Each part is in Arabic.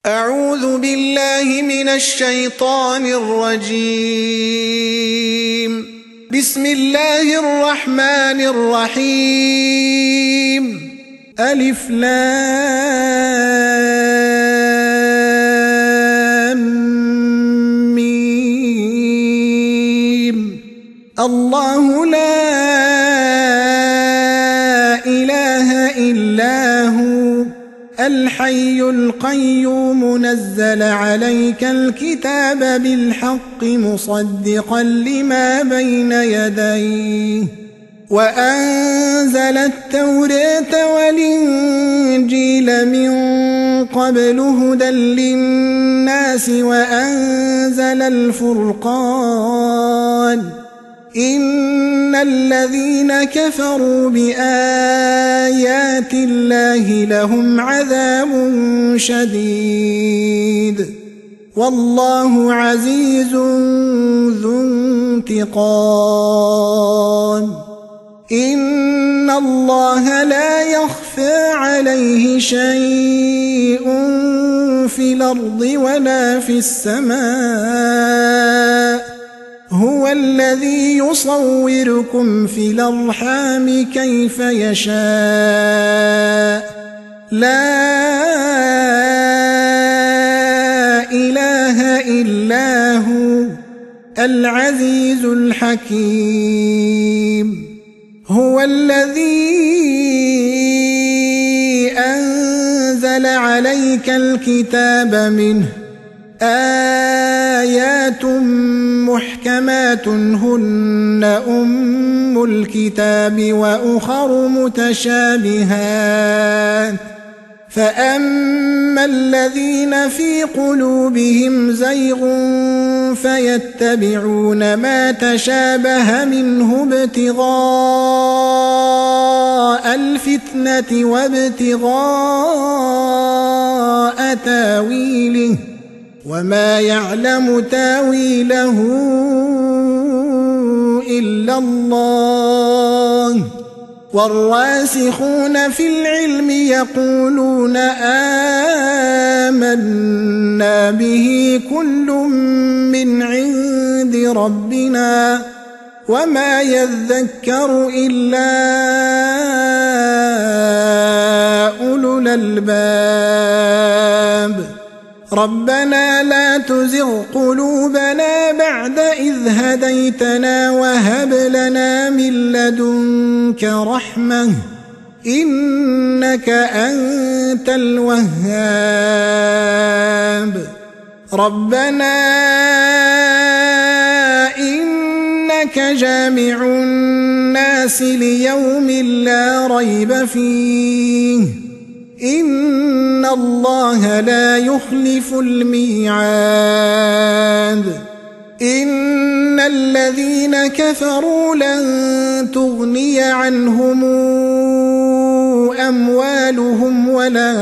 أعوذ بالله من الشيطان الرجيم. بسم الله الرحمن الرحيم. ألف لام ميم. الله لا إله إلا هو الحي القيوم نزل عليك الكتاب بالحق مصدقا لما بين يديه وأنزل التوراة والإنجيل من قبل هدى للناس وأنزل الفرقان إن الذين كفروا بآيات الله لهم عذاب شديد والله عزيز ذو انتقام. إن الله لا يخفى عليه شيء في الأرض ولا في السماء هو الذي يصوركم في الأرحام كيف يشاء لا إله إلا هو العزيز الحكيم. هو الذي أنزل عليك الكتاب منه آيات محكمات هن أم الكتاب وأخر متشابهات فأما الذين في قلوبهم زيغ فيتبعون ما تشابه منه ابتغاء الفتنة وابتغاء تاويله وما يعلم تاويله إلا الله والراسخون في العلم يقولون آمنا به كل من عند ربنا وما يذكر إلا أولو الألباب. ربنا لا تزغ قلوبنا بعد إذ هديتنا وهب لنا من لدنك رحمة إنك أنت الوهاب. ربنا إنك جامع الناس ليوم لا ريب فيه إن الله لا يخلف الميعاد. إن الذين كفروا لن تغني عنهم أموالهم ولا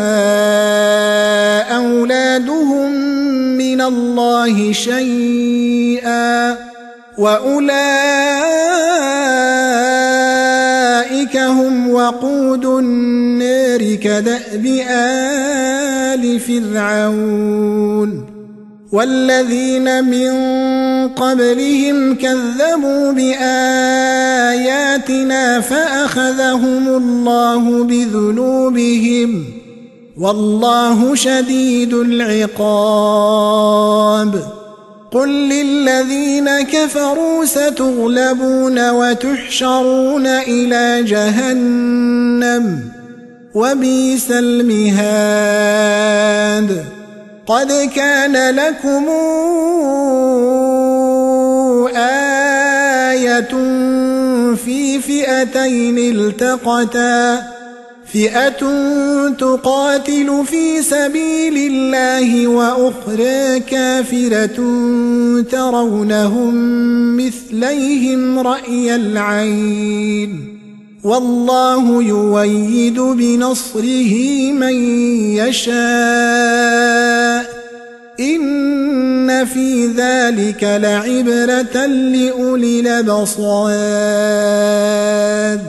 أولادهم من الله شيئا وأولئك هم وقود النار كدأب آل فرعون والذين من قبلهم كذبوا بآياتنا فأخذهم الله بذنوبهم والله شديد العقاب. قل للذين كفروا ستغلبون وتحشرون إلى جهنم وبئس المهاد. قد كان لكم آية في فئتين التقتا فئة تقاتل في سبيل الله وأخرى كافرة ترونهم مثليهم رأي العين والله يؤيد بنصره من يشاء إن في ذلك لعبرة لأولي الأبصار.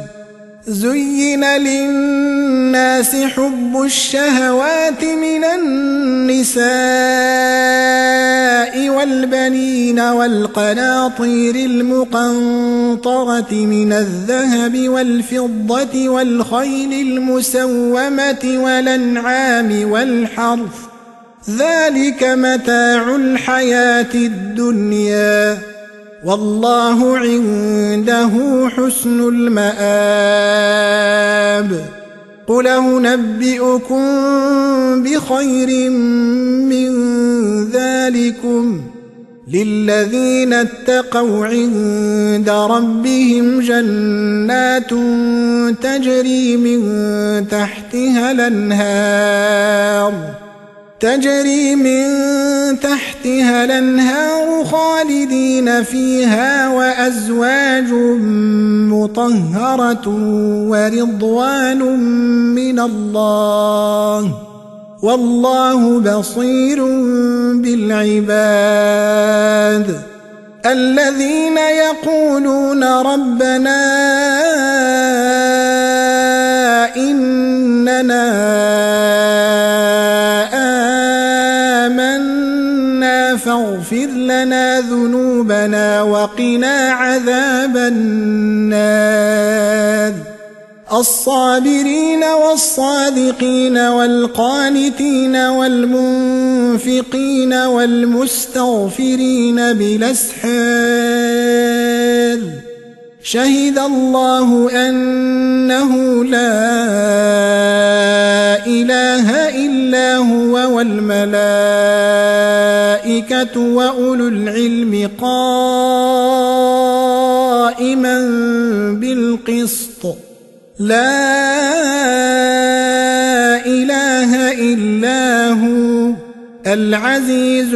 زين للناس حب الشهوات من النساء النساء والبنين والقناطير المقنطرة من الذهب والفضة والخيل المسومة والأنعام والحرث ذلك متاع الحياة الدنيا والله عنده حسن المآب قل أنبئكم بخير من ذلكم للذين اتقوا عند ربهم جنات تجري من تحتها الأنهار خالدين فيها وأزواج مطهرة ورضوان من الله والله بصير بالعباد الذين يقولون ربنا إننا آمنا فاغفر لنا ذنوبنا وقنا عذاب النار الصابرين والصادقين والقانتين والمنفقين والمستغفرين بالأسحار شهد الله أنه لا إله إلا هو والملائكة وأولو العلم قائما بالقسط لا إله إلا هو العزيز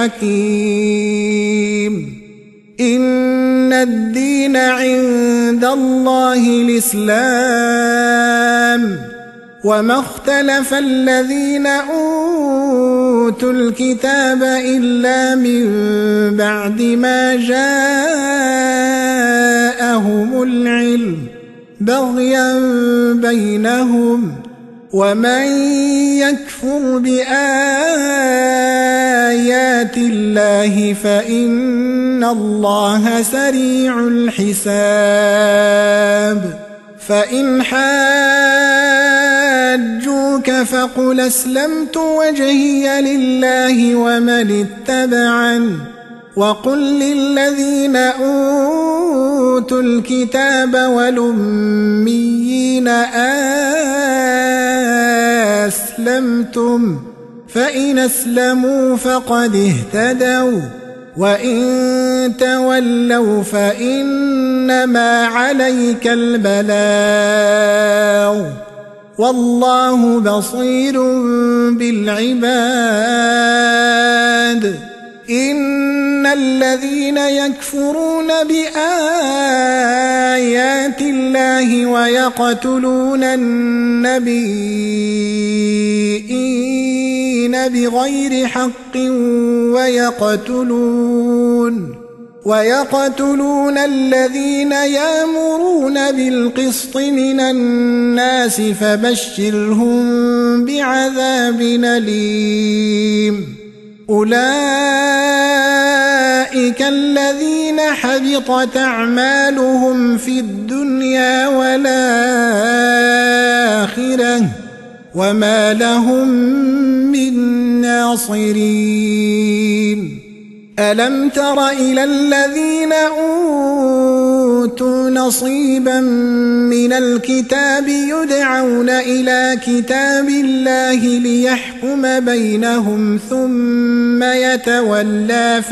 الحكيم إن الدين عند الله الإسلام وما اختلف الذين أوتوا الكتاب إلا من بعد ما جاءهم العلم بغيا بينهم ومن يكفر بآيات الله فإن الله سريع الحساب فإن حاجوك فقل أسلمت وجهي لله ومن اتبعني وقل للذين أوتوا الكتاب والأميين أسلمتم فإن أسلموا فقد اهتدوا وإن تولوا فإنما عليك البلاغ والله بصير بالعباد إن الذين يكفرون بآيات الله ويقتلون النبيين بغير حق ويقتلون الذين يأمرون بالقسط من الناس فبشرهم بعذاب أليم أولئك الذين حبطت أعمالهم في الدنيا والآخرة وما لهم من ناصرين ألم تر إلى الذين أوتوا نصيبا من الكتاب يدعون إلى كتاب الله ليحكم بينهم ثم يتولى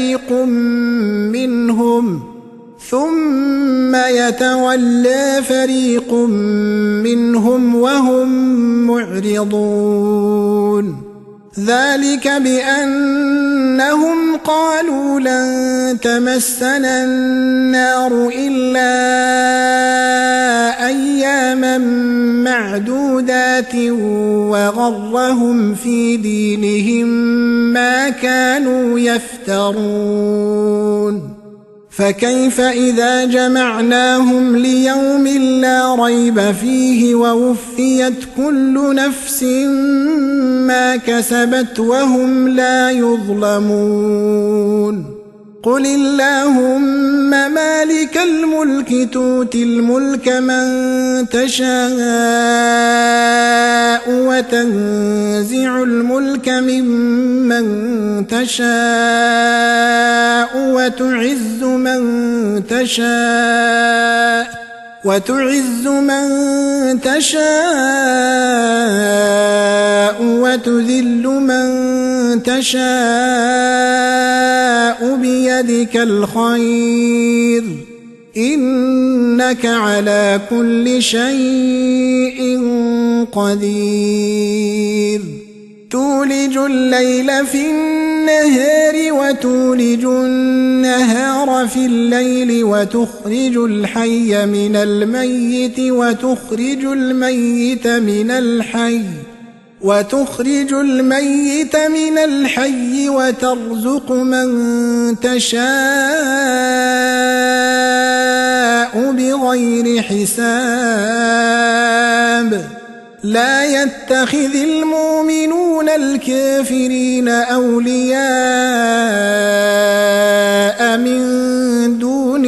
فريق منهم وهم معرضون ذلك بأنهم قالوا لن تمسنا النار إلا أياما معدودات وغرهم في دينهم ما كانوا يفترون فكيف إذا جمعناهم ليوم لا ريب فيه ووفيت كل نفس ما كسبت وهم لا يظلمون قل اللهم مالك الملك تؤتي الملك من تشاء وتنزع الملك ممن تشاء وتعز من تشاء وتذل من تشاء بيدك الخير إنك على كل شيء قدير تولج الليل في النهار وتولج النهار في الليل وتخرج الحي من الميت وتخرج الميت من الحي وترزق من تشاء بغير حساب لا يتخذ المؤمنون الكافرين أولياء من دون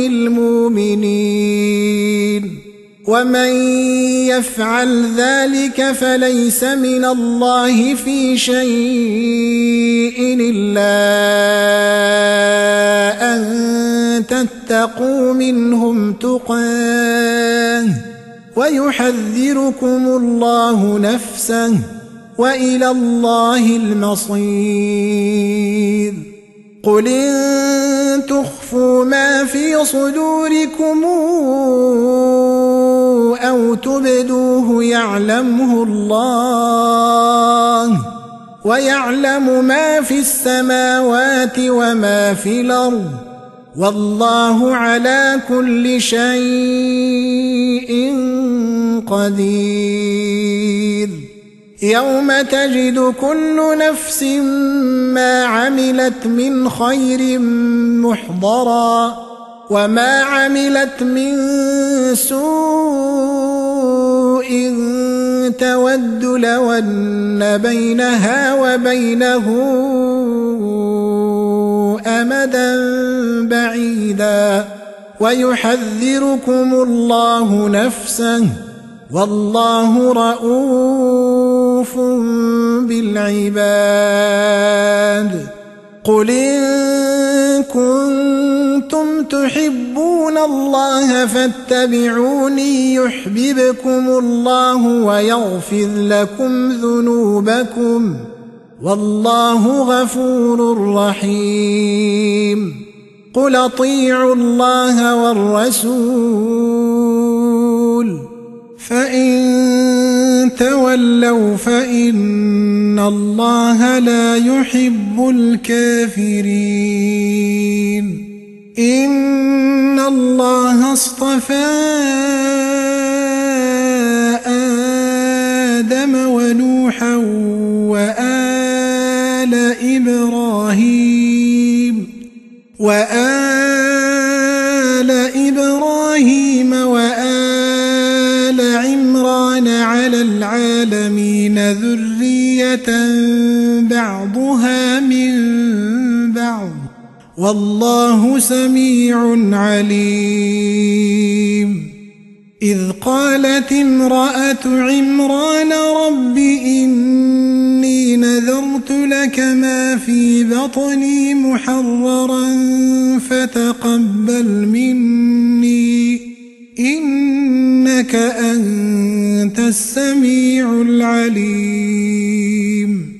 المؤمنين ومن يفعل ذلك فليس من الله في شيء إلا أن تتقوا منهم تقاه ويحذركم الله نفسه وإلى الله المصير قل إن تخفوا ما في صدوركم أو تبدوه يعلمه الله ويعلم ما في السماوات وما في الأرض والله على كل شيء قدير يوم تجد كل نفس ما عملت من خير محضرا وما عملت من سوء تود لو أن بينها وبينه أمدا بعيدا ويحذركم الله نفسه والله رؤوف بالعباد قل إن كنتم تحبون الله فاتبعوني يحببكم الله ويغفر لكم ذنوبكم والله غفور رحيم قل اطيعوا الله والرسول فإن تولوا فإن الله لا يحب الكافرين إن الله اصطفى آدم ونوحا وآل إبراهيم وآل عمران على العالمين ذرية بعضها من بعض والله سميع عليم إذ قالت امرأة عمران رب إني نذرت لك ما في بطني محررا فتقبل مني إنك أنت السميع العليم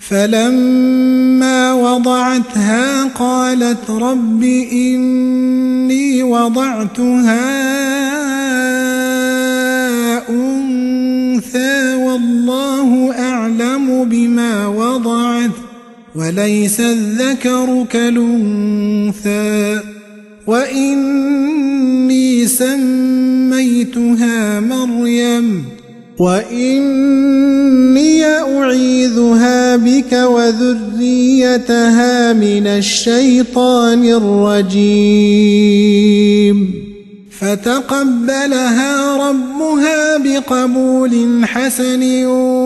فلما وضعتها قالت رب إني وضعتها أنثى والله أعلم بما وضعت وليس الذكر كالأنثى وإني سميتها مريم وإني أعيذها بك وذريتها من الشيطان الرجيم فتقبلها ربها بقبول حسن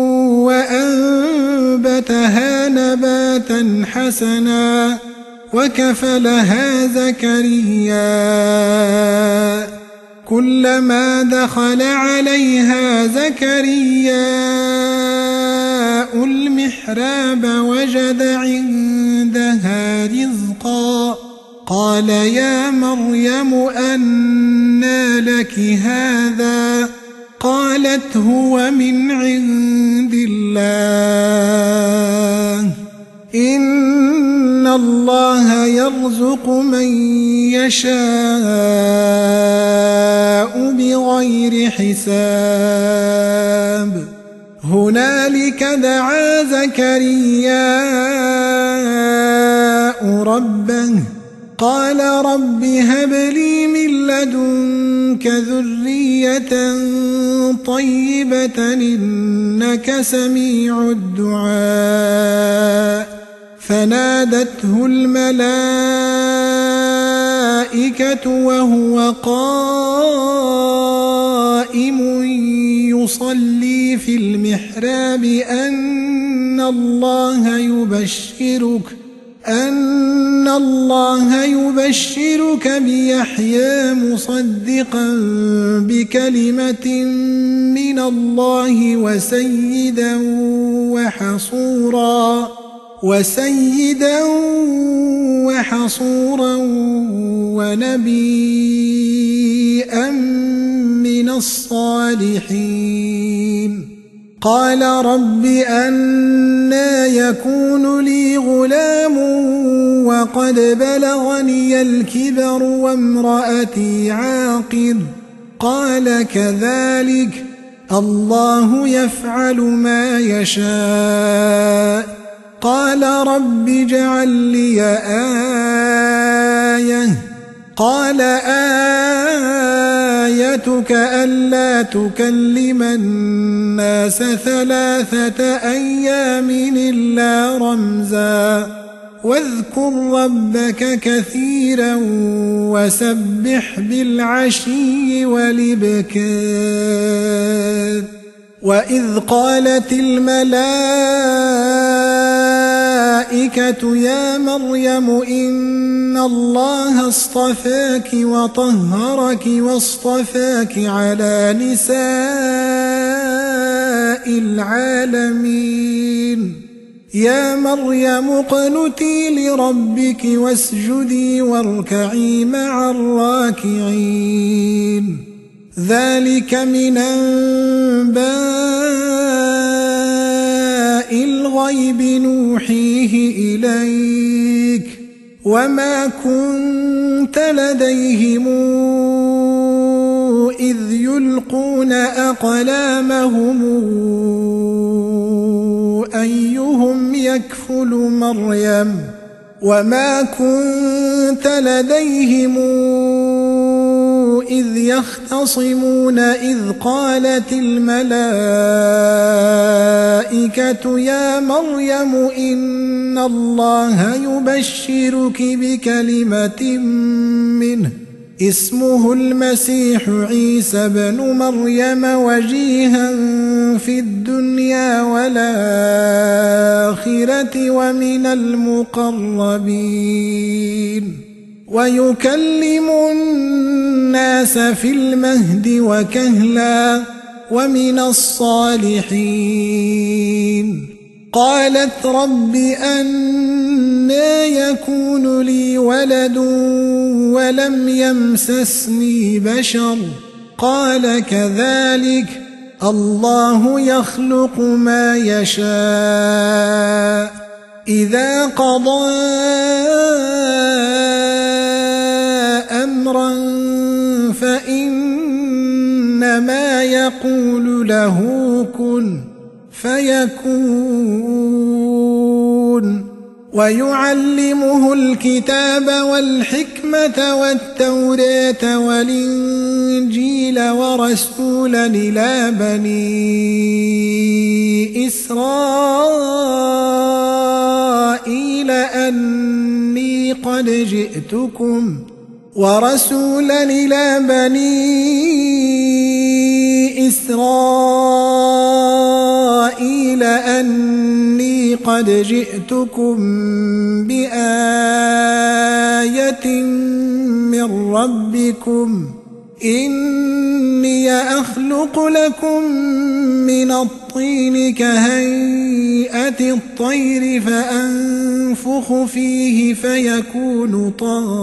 وأنبتها نباتا حسنا وكفلها زكريا كلما دخل عليها زكرياء المحراب وجد عندها رزقا قال يا مريم أنى لك هذا قالت هو من عند الله إن الله يرزق من يشاء بغير حساب هنالك دعا زكرياء ربه قال رب هب لي من لدنك ذرية طيبة إنك سميع الدعاء فنادته الملائكة وهو قائم يصلي في المحراب أن الله يبشرك بيحيى مصدقا بكلمة من الله وسيدا وحصورا ونبيا من الصالحين قال رب أنى يكون لي غلام وقد بلغني الكبر وامرأتي عاقر قال كذلك الله يفعل ما يشاء قال رب اجعل لي آية قال آيتك ألا تكلم الناس 3 أيام إلا رمزا واذكر ربك كثيرا وسبح بالعشي والإبكار وإذ قالت الملائكة يا مريم إن الله اصطفاك وطهرك واصطفاك على نساء العالمين يا مريم اقنتي لربك واسجدي واركعي مع الراكعين ذلك من أنباء الغيب نوحيه إليك وما كنت لديهم إذ يلقون أقلامهم أيهم يكفل مريم وما كنت لديهم إذ يختصمون إذ قالت الملائكة يا مريم إن الله يبشرك بكلمة منه اسمه المسيح عيسى بن مريم وجيها في الدنيا والآخرة ومن المقربين ويكلم الناس في المهد وكهلا ومن الصالحين قالت رب أنى يكون لي ولد ولم يمسسني بشر قال كذلك الله يخلق ما يشاء إذا قضى أمرا فإنما يقول له كن فيكون ويعلمه الكتاب والحكمة والتوراة والإنجيل ورسولا إلى بني إسرائيل أني قد جئتكم بآية من ربكم إني أخلق لكم من الطين كهيئة الطير فأنفخ فيه فيكون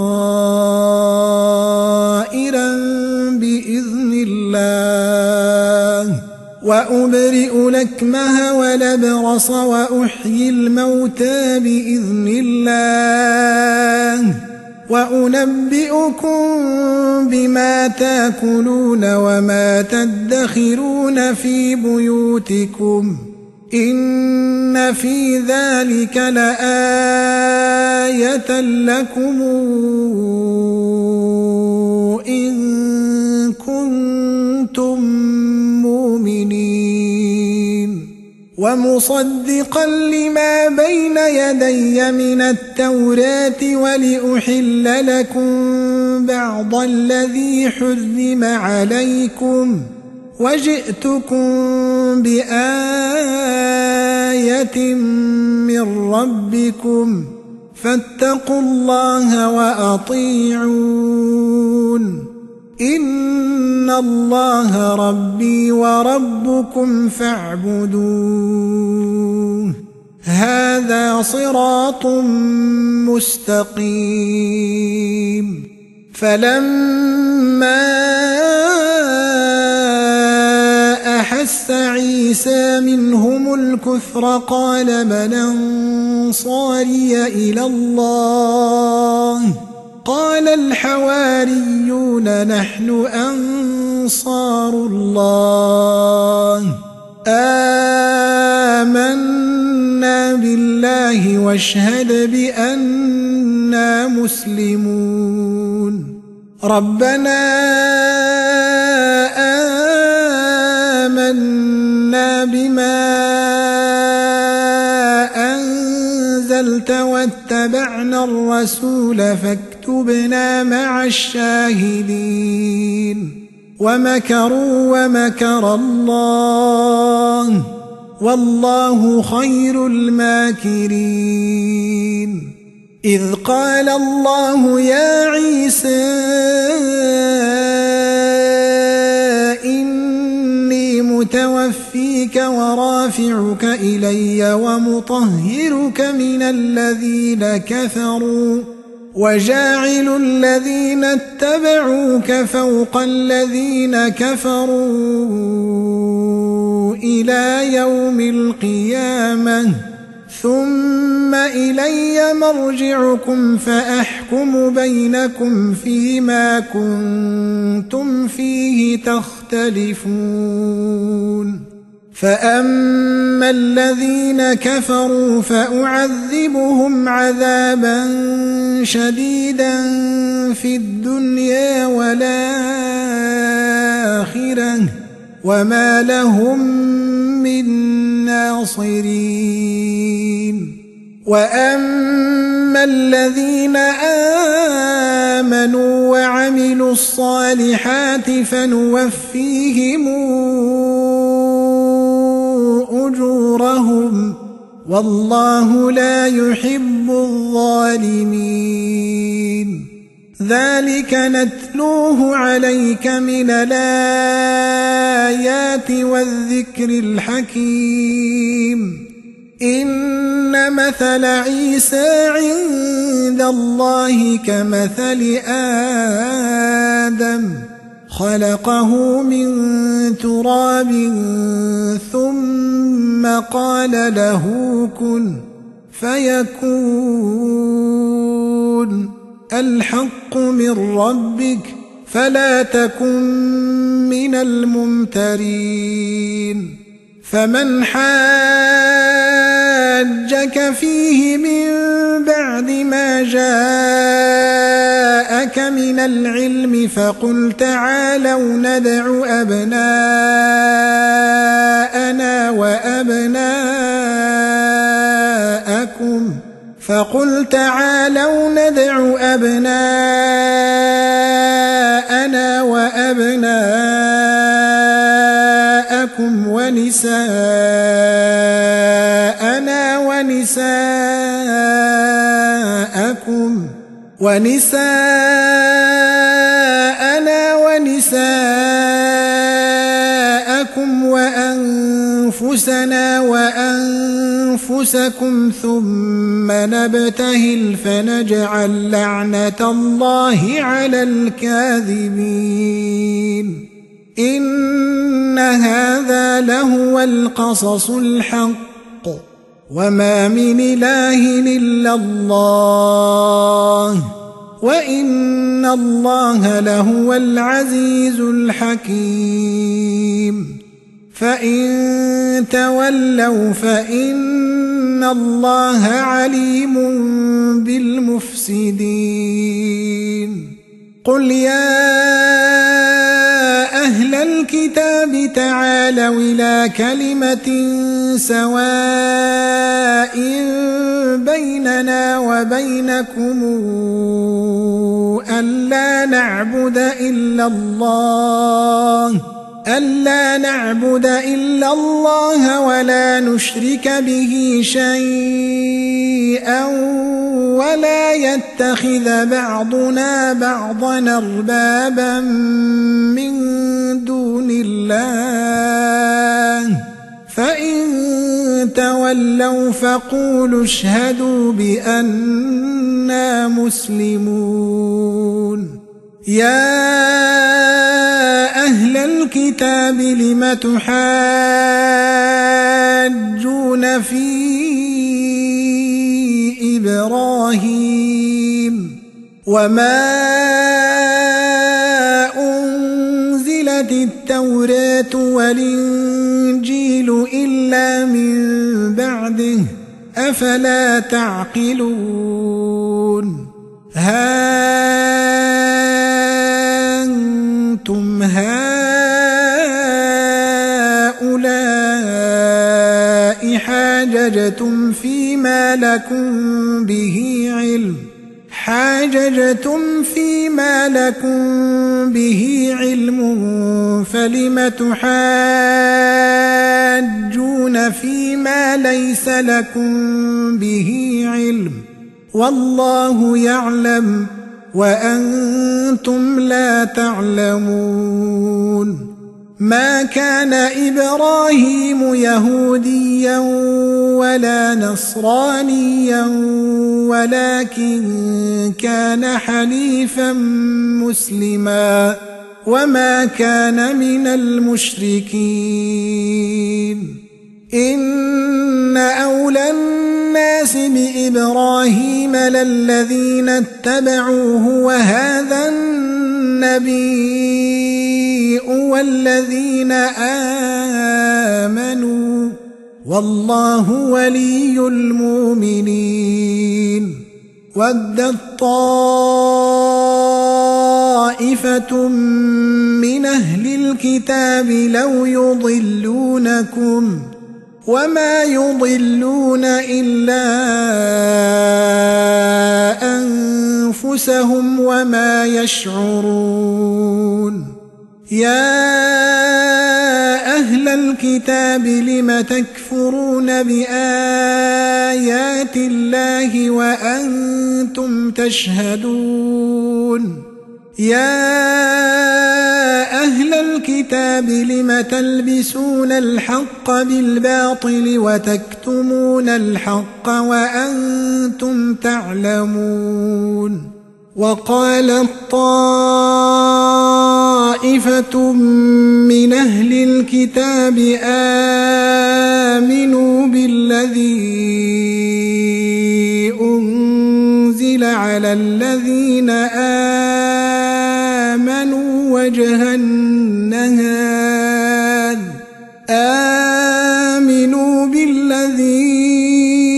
طائرا بإذن الله وأبرئ الأكمه والأبرص وأحيي الموتى بإذن الله وأنبئكم بما تأكلون وما تدخرون في بيوتكم إن في ذلك لآية لكم إن كنتم مؤمنين ومصدقا لما بين يدي من التوراة ولأحل لكم بعض الذي حرم عليكم وجئتكم بآية من ربكم فاتقوا الله وأطيعون إن الله ربي وربكم فاعبدوه هذا صراط مستقيم فلما أحس عيسى منهم الكفر قال من أنصاري إلى الله قال الحواريون نحن أنصار الله آمنا بالله واشهد بأننا مسلمون ربنا آمنا بما أنزلت واتبعنا الرسول فاكتبنا مع الشاهدين ومكروا ومكر الله والله خير الماكرين إذ قال الله يا عيسى إني متوفيك ورافعك إلي ومطهرك من الذين كفروا وجاعل الذين اتبعوك فوق الذين كفروا إلى يوم القيامة ثم إلي مرجعكم فأحكم بينكم فيما كنتم فيه تختلفون فأما الذين كفروا فأعذبهم عذابا شديدا في الدنيا والآخرة وما لهم من ناصرين وأما الذين آمنوا وعملوا الصالحات فنوفيهم أجورهم والله لا يحب الظالمين ذلك نتلوه عليك من الآيات والذكر الحكيم إن مثل عيسى عند الله كمثل آدم خلقه من تراب ثم قال له كن فيكون الحق من ربك فلا تكن من الممترين فمن حاجك حاجك فيه من بعد ما جاءك من العلم فقل تعالوا ندع أبناءنا وأبناءكم ونساءنا ونساءكم وأنفسنا وأنفسكم ثم نبتهل فنجعل لعنة الله على الكاذبين إن هذا لهو القصص الحق وما من إله إلا الله وإن الله لهو العزيز الحكيم فإن تولوا فإن الله عليم بالمفسدين قل يا أهل الكتاب تعالوا إلى كلمة سواء بيننا وبينكم ألا نعبد إلا الله ولا نشرك به شيئا ولا يتخذ بعضنا بعضا أربابا من دون الله فإن تولوا فقولوا اشهدوا بأننا مسلمون يا أهل الكتاب لم تحاجون في إبراهيم وما أنزلت التوراة والإنجيل إلا من بعده أفلا تعقلون أنتم هؤلاء حاججتم فيما لكم به علم فلم تحاجون فيما ليس لكم به علم والله يعلم وأنتم لا تعلمون ما كان إبراهيم يهوديا ولا نصرانيا ولكن كان حنيفا مسلما وما كان من المشركين إن أولى الناس بإبراهيم للذين اتبعوه وهذا النبي والذين آمنوا والله ولي المؤمنين ودت طائفة من أهل الكتاب لو يضلونكم وما يضلون إلا أنفسهم وما يشعرون يا أهل الكتاب لم تكفرون بآيات الله وأنتم تشهدون يا أهل الكتاب لم تلبسون الحق بالباطل وتكتمون الحق وأنتم تعلمون وقالت طائفة من أهل الكتاب آمنوا بالذي أنزل على الذين آمنوا وجه النهار آمنوا بالذي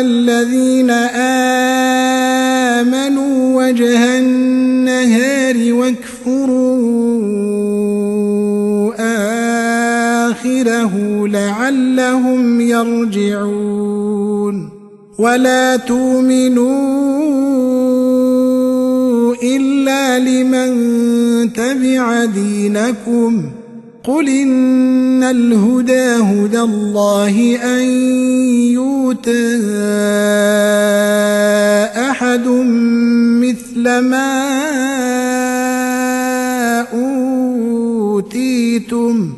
الذين آمنوا وجه النهار واكفروا آخره لعلهم يرجعون ولا تؤمنوا إلا لمن تبع دينكم قل إن الهدى هدى الله أن يؤتى أحد مثل ما أوتيتم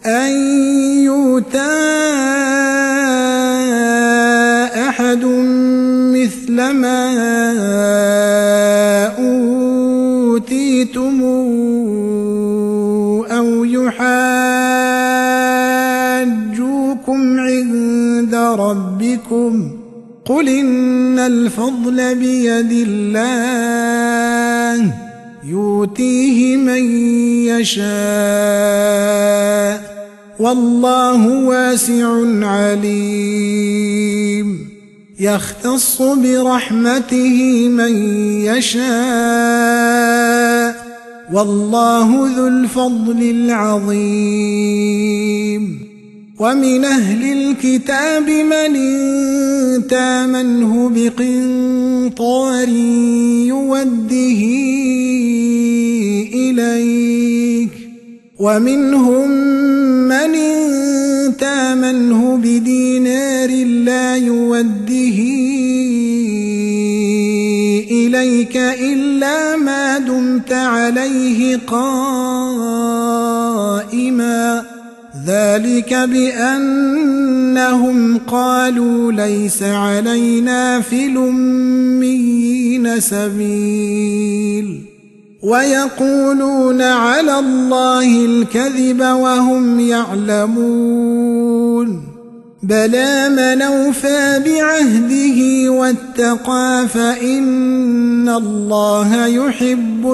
أو يحاجوكم عند ربكم قل إن الفضل بيد الله يؤتيه من يشاء والله واسع عليم يختص برحمته من يشاء والله ذو الفضل العظيم ومن أهل الكتاب من إن تامنه بقنطار يوده إليك ومنهم من إن تامنه بدينار لا يوده إليك إلا ما دمت عليه قائما ذلك بأنهم قالوا ليس علينا في الأميين سبيل ويقولون على الله الكذب وهم يعلمون بلى من أوفى بعهده واتقى فإن الله يحب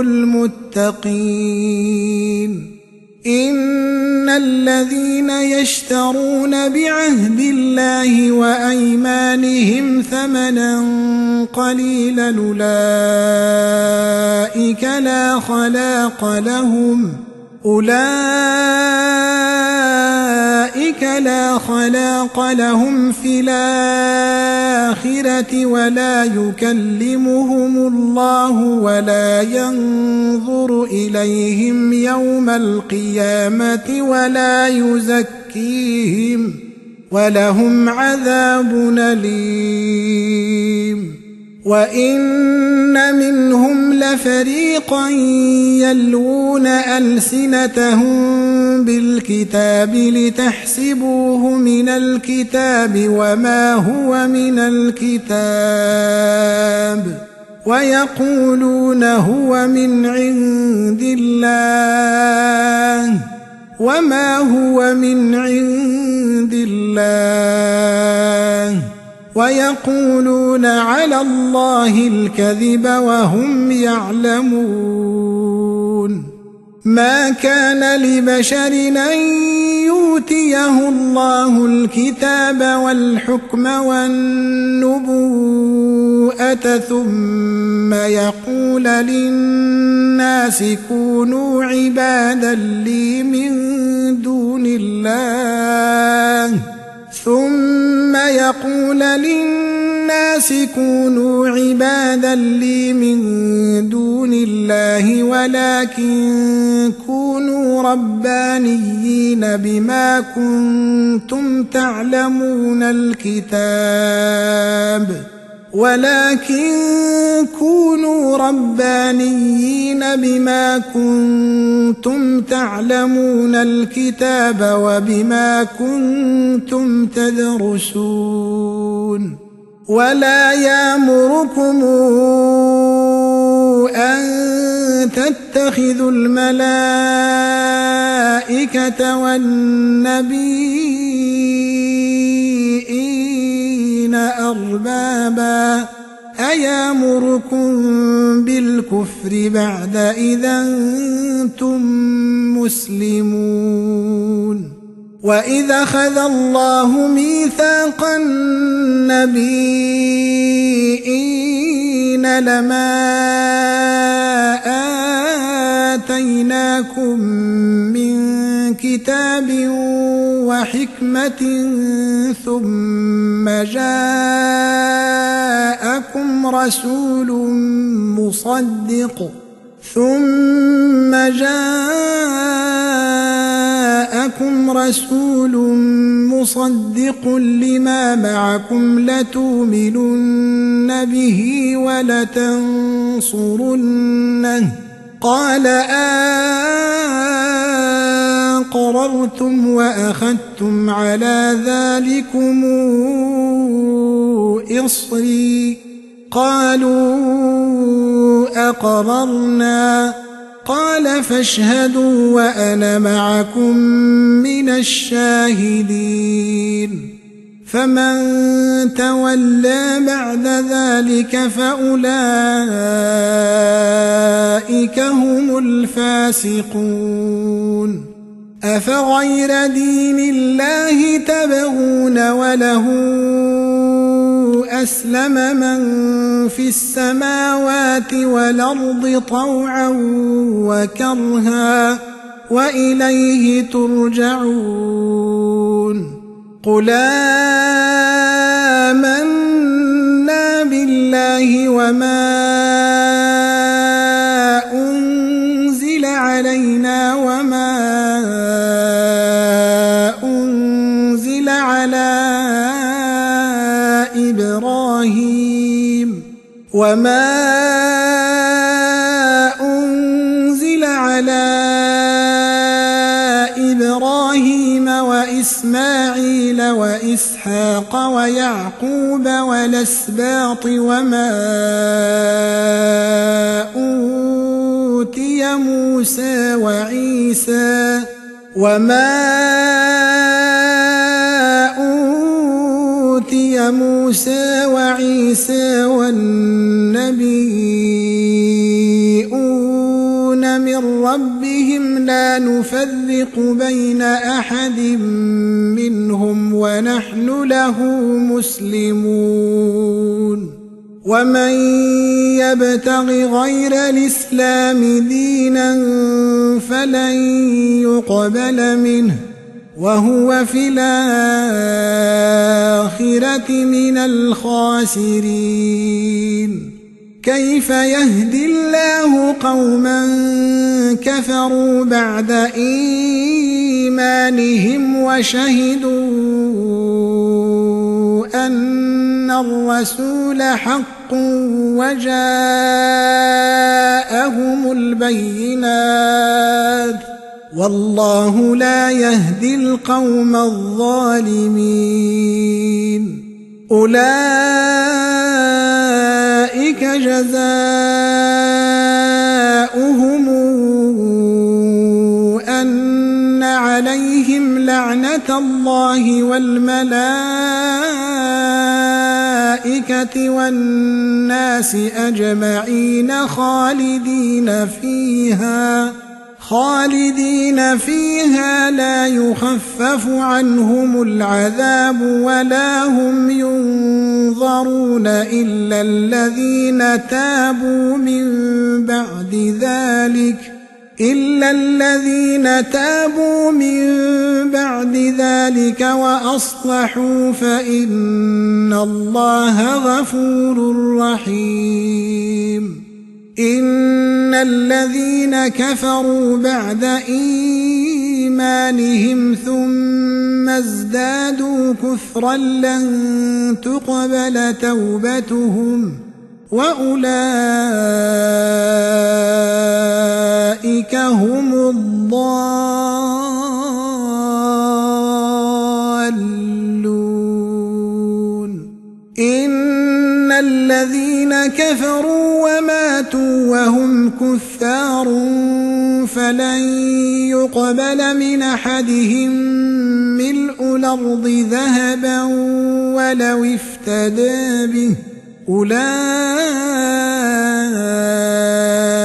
المتقين إن الذين يشترون بعهد الله وأيمانهم ثمنا قليلا أولئك لا خلاق لهم في الآخرة ولا يكلمهم الله ولا ينظر إليهم يوم القيامة ولا يزكيهم ولهم عذاب أليم وإن منهم لفريقا يلوون ألسنتهم بالكتاب لتحسبوه من الكتاب وما هو من الكتاب ويقولون هو من عند الله وما هو من عند الله ويقولون على الله الكذب وهم يعلمون ما كان لبشر أن يؤتيه الله الكتاب والحكم والنبوءة ثم يقول للناس كونوا عبادا لي من دون الله ولكن كونوا ربانيين بما كنتم تعلمون الكتاب وبما كنتم تدرسون ولا يأمركم أن تتخذوا الملائكة والنبيين أربابا أيأمركم بالكفر بعد إذا أنتم مسلمون وإذا أخذ الله ميثاق النبيين لما آتيناكم من كتاب وحكمة ثم جاءكم رسول مصدق لما معكم لتؤمنن به ولتنصرنه قال أقررتم وأخذتم على ذلكم إصري قالوا أقررنا قال فاشهدوا وأنا معكم من الشاهدين فمن تولى بعد ذلك فأولئك هم الفاسقون أفغير دين الله تبغون وله أسلم من في السماوات والأرض طوعا وكرها وإليه ترجعون قل آمنا بالله وما أنزل علينا وما أنزل على إبراهيم وإسماعيل وإسحاق ويعقوب والأسباط وما أوتي موسى وعيسى والنبيون من ربهم لا نفرق بين أحد منهم ونحن له مسلمون ومن يبتغ غير الإسلام دينا فلن يقبل منه وهو في الآخرة من الخاسرين كيف يهدي الله قوما كفروا بعد إيمانهم وشهدوا أن الرسول حق وجاءهم البينات والله لا يهدي القوم الظالمين أولئك جزاؤهم أن عليهم لعنة الله والملائكة والناس أجمعين خالدين فيها لا يخفف عنهم العذاب ولا هم ينظرون إلا الذين تابوا من بعد ذلك وأصلحوا فإن الله غفور رحيم إن الذين كفروا بعد إيمانهم ثم ازدادوا كفرا لن تقبل توبتهم وأولئك هم الضالون إن الذين كفروا وماتوا وهم كفار فلن يقبل من أحدهم ملء الأرض ذهبا ولو افتدى به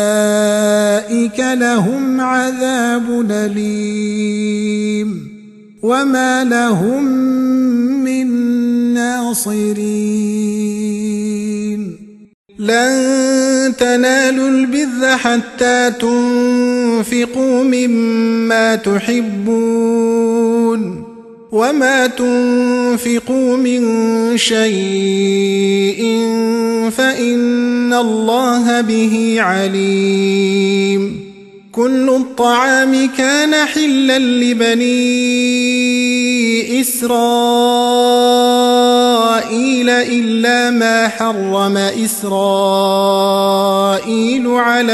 أولئك لهم عذاب أليم وما لهم من ناصرين لن تنالوا البر حتى تنفقوا مما تحبون وما تنفقوا من شيء فإن الله به عليم كل الطعام كان حلا لبني إسرائيل إلا ما حرم إسرائيل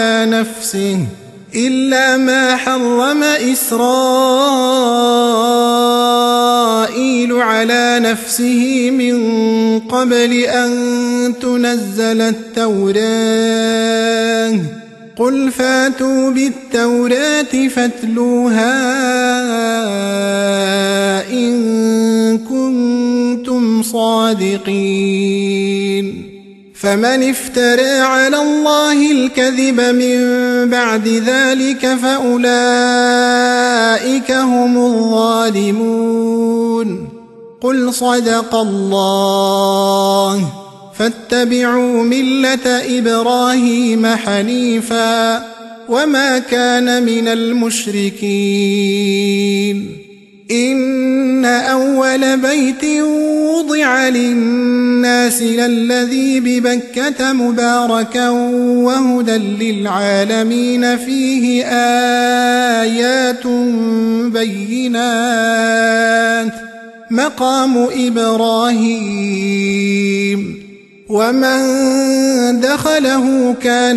على نفسه من قبل أن تنزل التوراة قل فاتوا بالتوراة فاتلوها إن كنتم صادقين فمن افترى على الله الكذب من بعد ذلك فأولئك هم الظالمون قل صدق الله فاتبعوا ملة إبراهيم حنيفا وما كان من المشركين إن أول بيت وضع للناس للذي ببكة مباركا وهدى للعالمين فيه آيات بينات مقام إبراهيم ومن دخله كان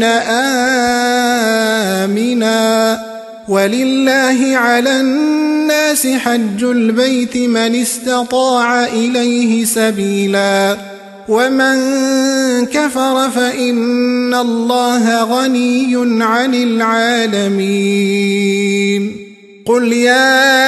آمنا ولله على الناس حج البيت من استطاع إليه سبيلا ومن كفر فإن الله غني عن العالمين قل يا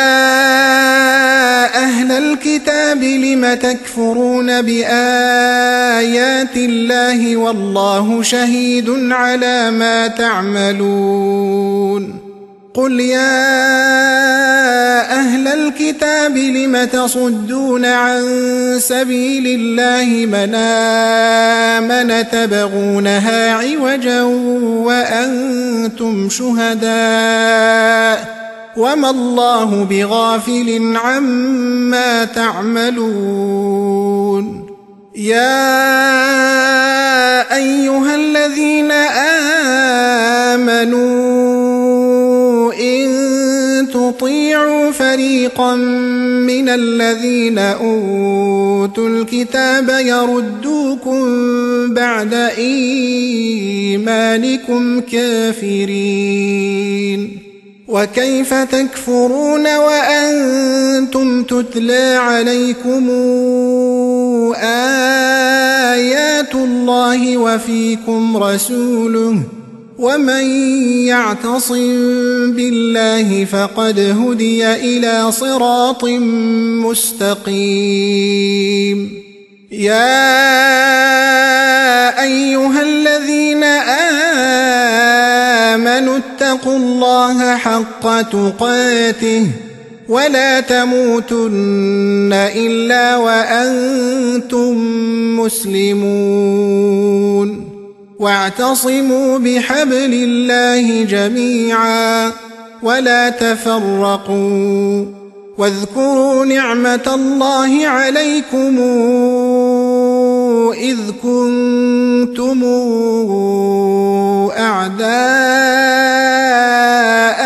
أهل الكتاب لم تكفرون بآيات الله والله شهيد على ما تعملون قل يا أهل الكتاب لم تصدون عن سبيل الله من آمن تبغونها عوجا وأنتم شهداء وما الله بغافل عما تعملون يا أيها الذين آمنوا إن تطيعوا فريقا من الذين أوتوا الكتاب يردوكم بعد إيمانكم كافرين وكيف تكفرون وأنتم تتلى عليكم آيات الله وفيكم رسوله ومن يعتصم بالله فقد هدي إلى صراط مستقيم يا أيها الذين آمنوا اتقوا الله حق تقاته ولا تموتن إلا وأنتم مسلمون واعتصموا بحبل الله جميعا ولا تفرقوا واذكروا نعمة الله عليكم إذ كنتم أعداء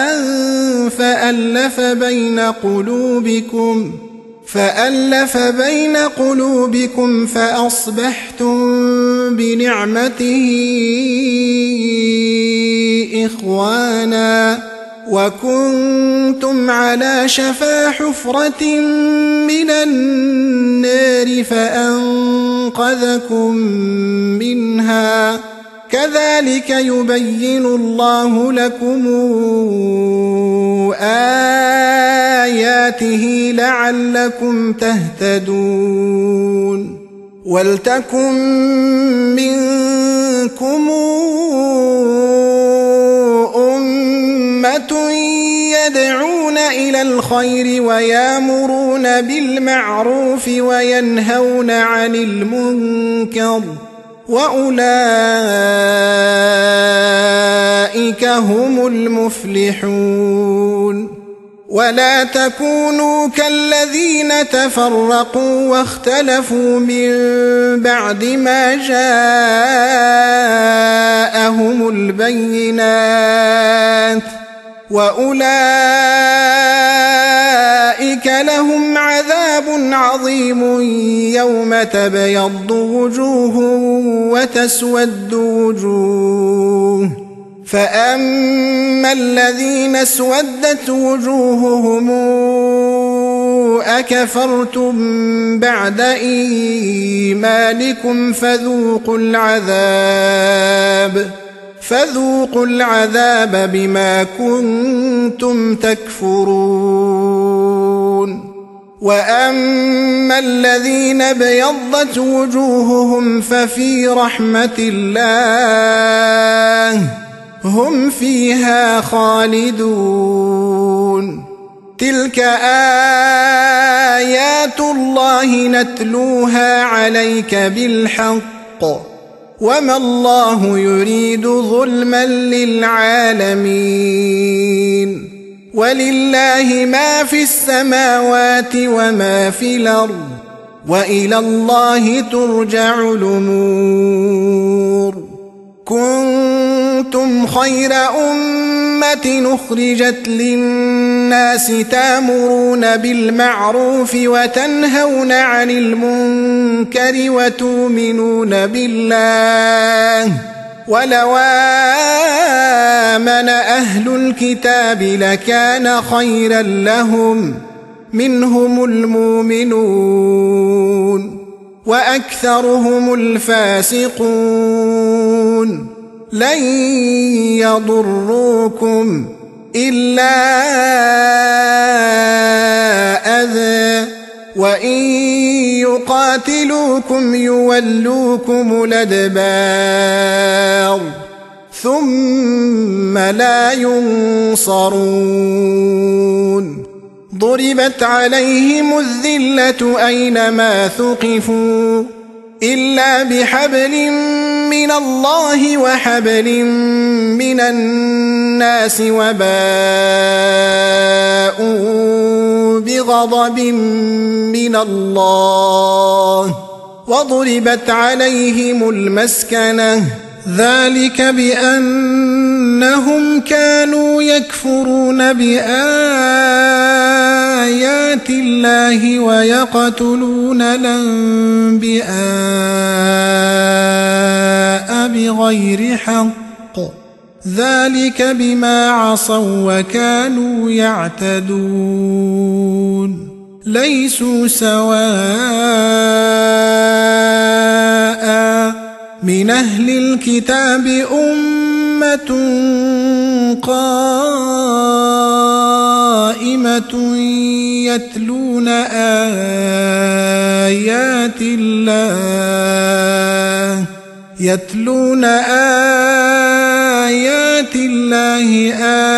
فألف بين قلوبكم فأصبحتم بنعمته إخوانا وكنتم على شفا حفرة من النار فأنقذكم منها كذلك يبين الله لكم آياته لعلكم تهتدون ولتكن منكم أمة يدعون إلى الخير ويأمرون بالمعروف وينهون عن المنكر وأولئك هم المفلحون ولا تكونوا كالذين تفرقوا واختلفوا من بعد ما جاءهم البينات وأولئك لهم عذاب عظيم يوم تبيض وجوه وتسود وجوه فأما الذين اسودت وجوههم أكفرتم بعد إيمانكم فذوقوا العذاب بما كنتم تكفرون وأما الذين ابيضت وجوههم ففي رحمة الله هم فيها خالدون تلك آيات الله نتلوها عليك بالحق وما الله يريد ظلما للعالمين ولله ما في السماوات وما في الأرض وإلى الله ترجع الأمور كنتم خير أمة أخرجت للناس تأمرون بالمعروف وتنهون عن المنكر وتؤمنون بالله ولو آمن أهل الكتاب لكان خيرا لهم منهم المؤمنون وأكثرهم الفاسقون لن يضروكم إلا أذى وإن يقاتلوكم يولوكم الأدبار ثم لا ينصرون ضربت عليهم الذلة أينما ثقفوا إلا بحبل من الله وحبل من الناس وباءوا بغضب من الله وضربت عليهم المسكنة ذلك بأنهم كانوا يكفرون بآيات الله ويقتلون الأنبياء بغير حق ذلك بما عصوا وكانوا يعتدون ليسوا سواء من أهل الكتاب أمة قائمة يتلون آيات الله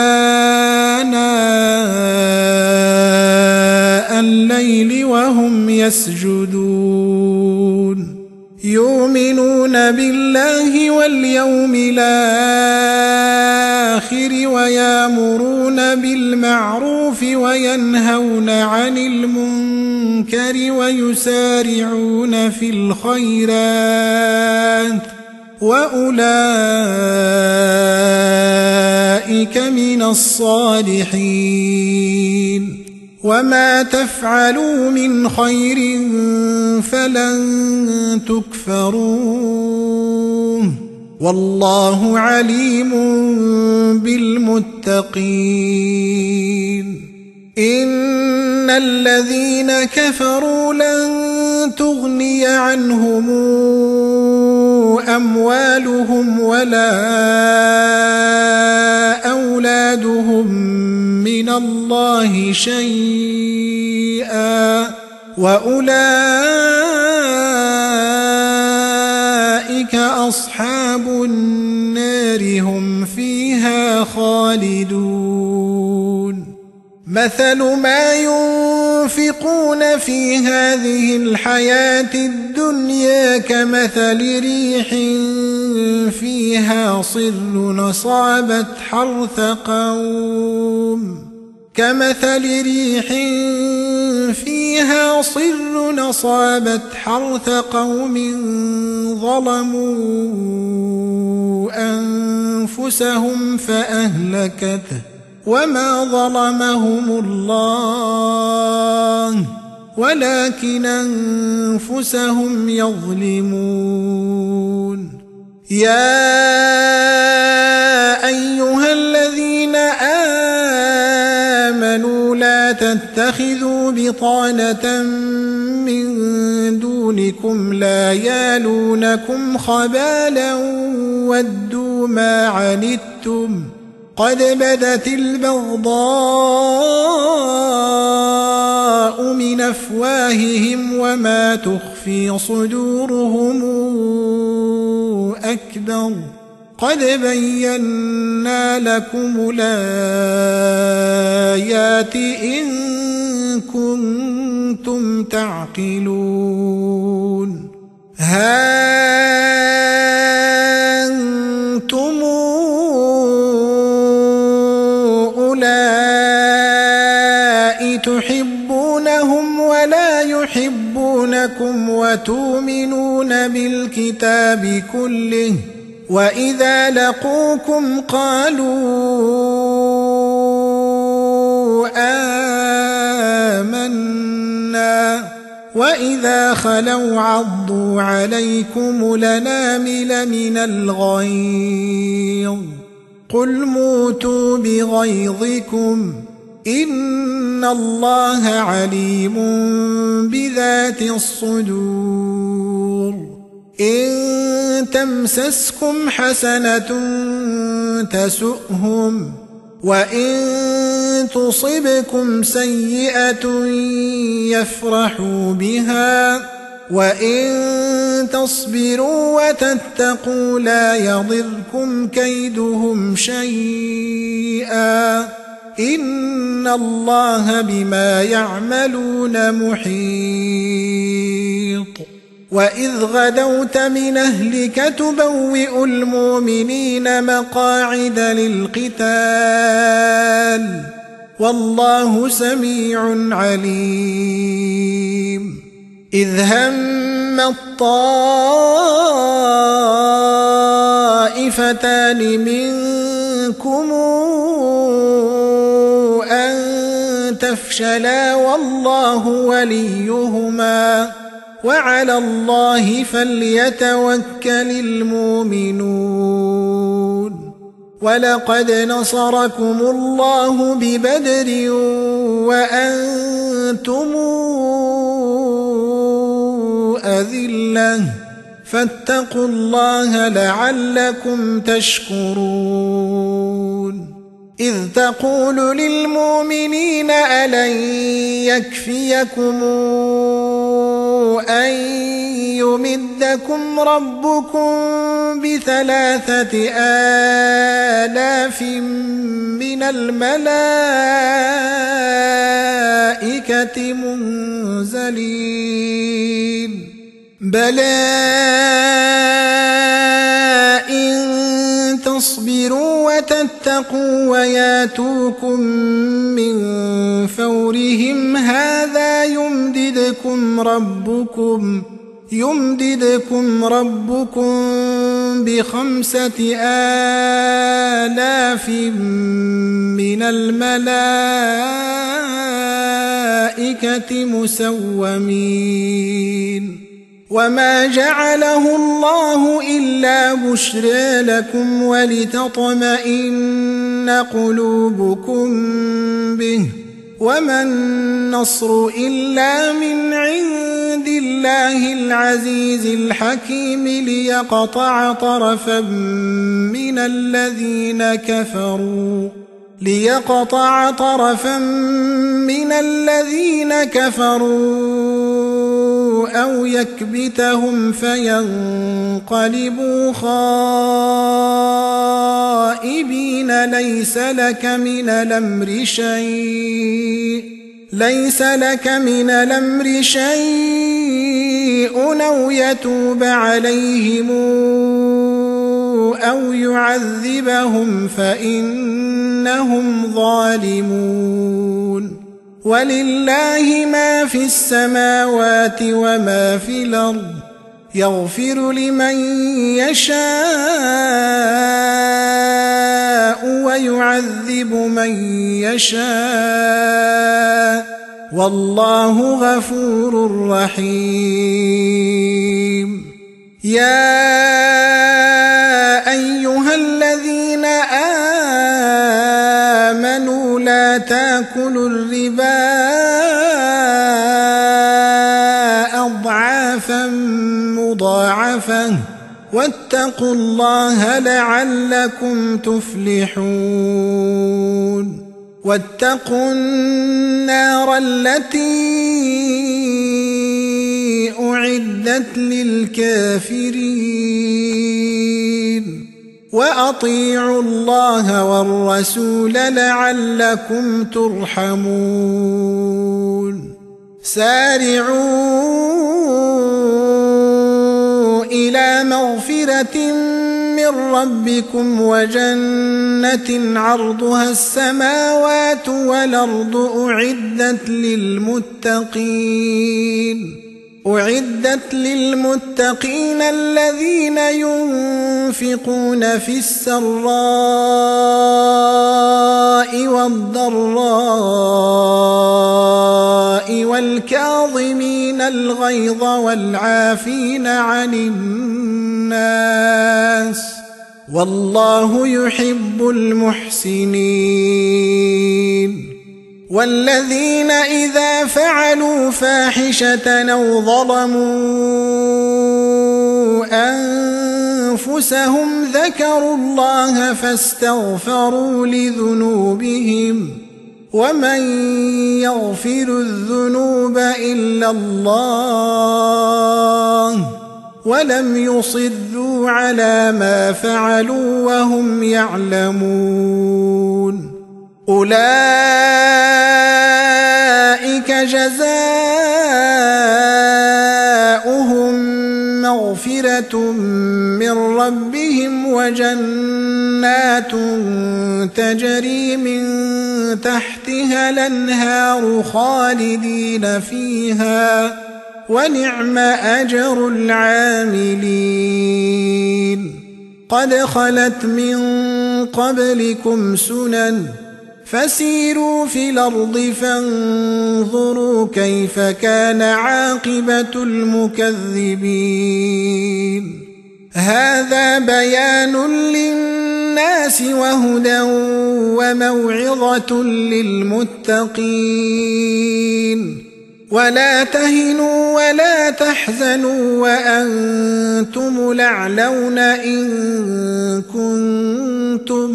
آناء الليل وهم يسجدون يؤمنون بالله واليوم الآخر ويأمرون بالمعروف وينهون عن المنكر ويسارعون في الخيرات وأولئك من الصالحين وما تفعلوا من خير فلن تكفروه والله عليم بالمتقين إن الذين كفروا لن تغني عنهم أموالهم ولا أولادهم من الله شيئا وأولئك أصحاب النار هم فيها خالدون مثل ما ينفقون في هذه الحياة الدنيا كمثل ريح فيها صر أصابت حرث قوم ظلموا أنفسهم فأهلكته وما ظلمهم الله ولكن أنفسهم يظلمون. يا أيها الذين آمنوا لا تتخذوا بطانة من دونكم لا يالونكم خبالا ودوا ما عنتم قد بدت البغضاء من أفواههم وما تخفي صدورهم أكبر قد بينا لكم الآيات إن كنتم تعقلون. ها أنتم أولئك تحبونهم ولا يحبونكم وتؤمنون بالكتاب كله وإذا لقوكم قالوا آمنا وإذا خلوا عضوا عليكم الأنامل من الغيظ قل موتوا بغيظكم إن الله عليم بذات الصدور. إن تمسسكم حسنة تسؤهم وإن تصبكم سيئة يفرحوا بها وإن تصبروا وتتقوا لا يضركم كيدهم شيئا إن الله بما يعملون محيط. وإذ غدوت من أهلك تبوئ المؤمنين مقاعد للقتال والله سميع عليم. إذ هم الطائفتان منكم أن تفشلا والله وليهما وعلى الله فليتوكل المؤمنون. ولقد نصركم الله ببدر وأنتم أذلة فاتقوا الله لعلكم تشكرون. إذ تقول للمؤمنين ألن يكفيكم أن يمدكم ربكم ب3,000 من الملائكة منزلين بلى إن تصبروا وتتقوا وياتوكم من فورهم هذا يمددكم ربكم ب5,000 من الملائكة مسومين. وما جعله الله إلا بشرى لكم ولتطمئن قلوبكم به وما النصر إلا من عند الله العزيز الحكيم ليقطع طرفا من الذين كفروا أو يكبتهم فينقلبوا خائبين. ليس لك من الأمر شيء أو يتوب عليهم أو يعذبهم فإنهم ظالمون. ولله ما في السماوات وما في الأرض، يغفر لمن يشاء ويعذب من يشاء، والله غفور رحيم. يا أيها الذين آمنوا لا تأكلوا الربا أضعافا مضاعفة واتقوا الله لعلكم تفلحون. واتقوا النار التي أعدت للكافرين. وأطيعوا الله والرسول لعلكم ترحمون. سارعوا إلى مغفرة من ربكم وجنة عرضها السماوات والأرض أعدت للمتقين الذين ينفقون في السراء والضراء والكاظمين الغيظ والعافين عن الناس، والله يحب المحسنين. والذين إذا فعلوا فاحشة أو ظلموا أنفسهم ذكروا الله فاستغفروا لذنوبهم، ومن يغفر الذنوب إلا الله، ولم يصروا على ما فعلوا وهم يعلمون. أولئك جزاؤهم مغفرة من ربهم وجنات تجري من تحتها الأنهار خالدين فيها، ونعم أجر العاملين. قد خلت من قبلكم سنن فسيروا في الأرض فانظروا كيف كان عاقبة المكذبين. هذا بيان للناس وهدى وموعظة للمتقين. ولا تهنوا ولا تحزنوا وأنتم الأعلون إن كنتم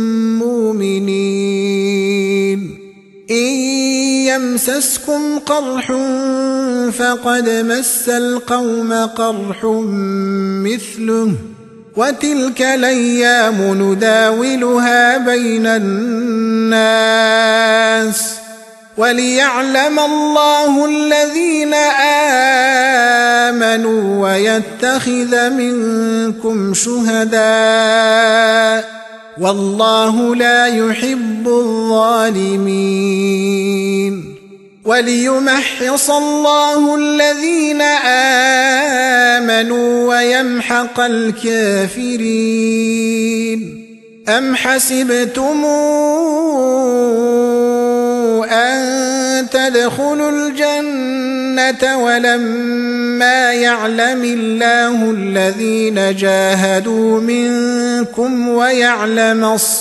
مؤمنين. إن يمسسكم قرح فقد مس القوم قرح مثله، وتلك الأيام نداولها بين الناس، وليعلم الله الذين آمنوا ويتخذ منكم شهداء، والله لا يحب الظالمين. وليمحص الله الذين آمنوا ويمحق الكافرين. أم حسبتم أن تدخلوا الجنة ولما يعلم الله الذين جاهدوا منكم ويعلم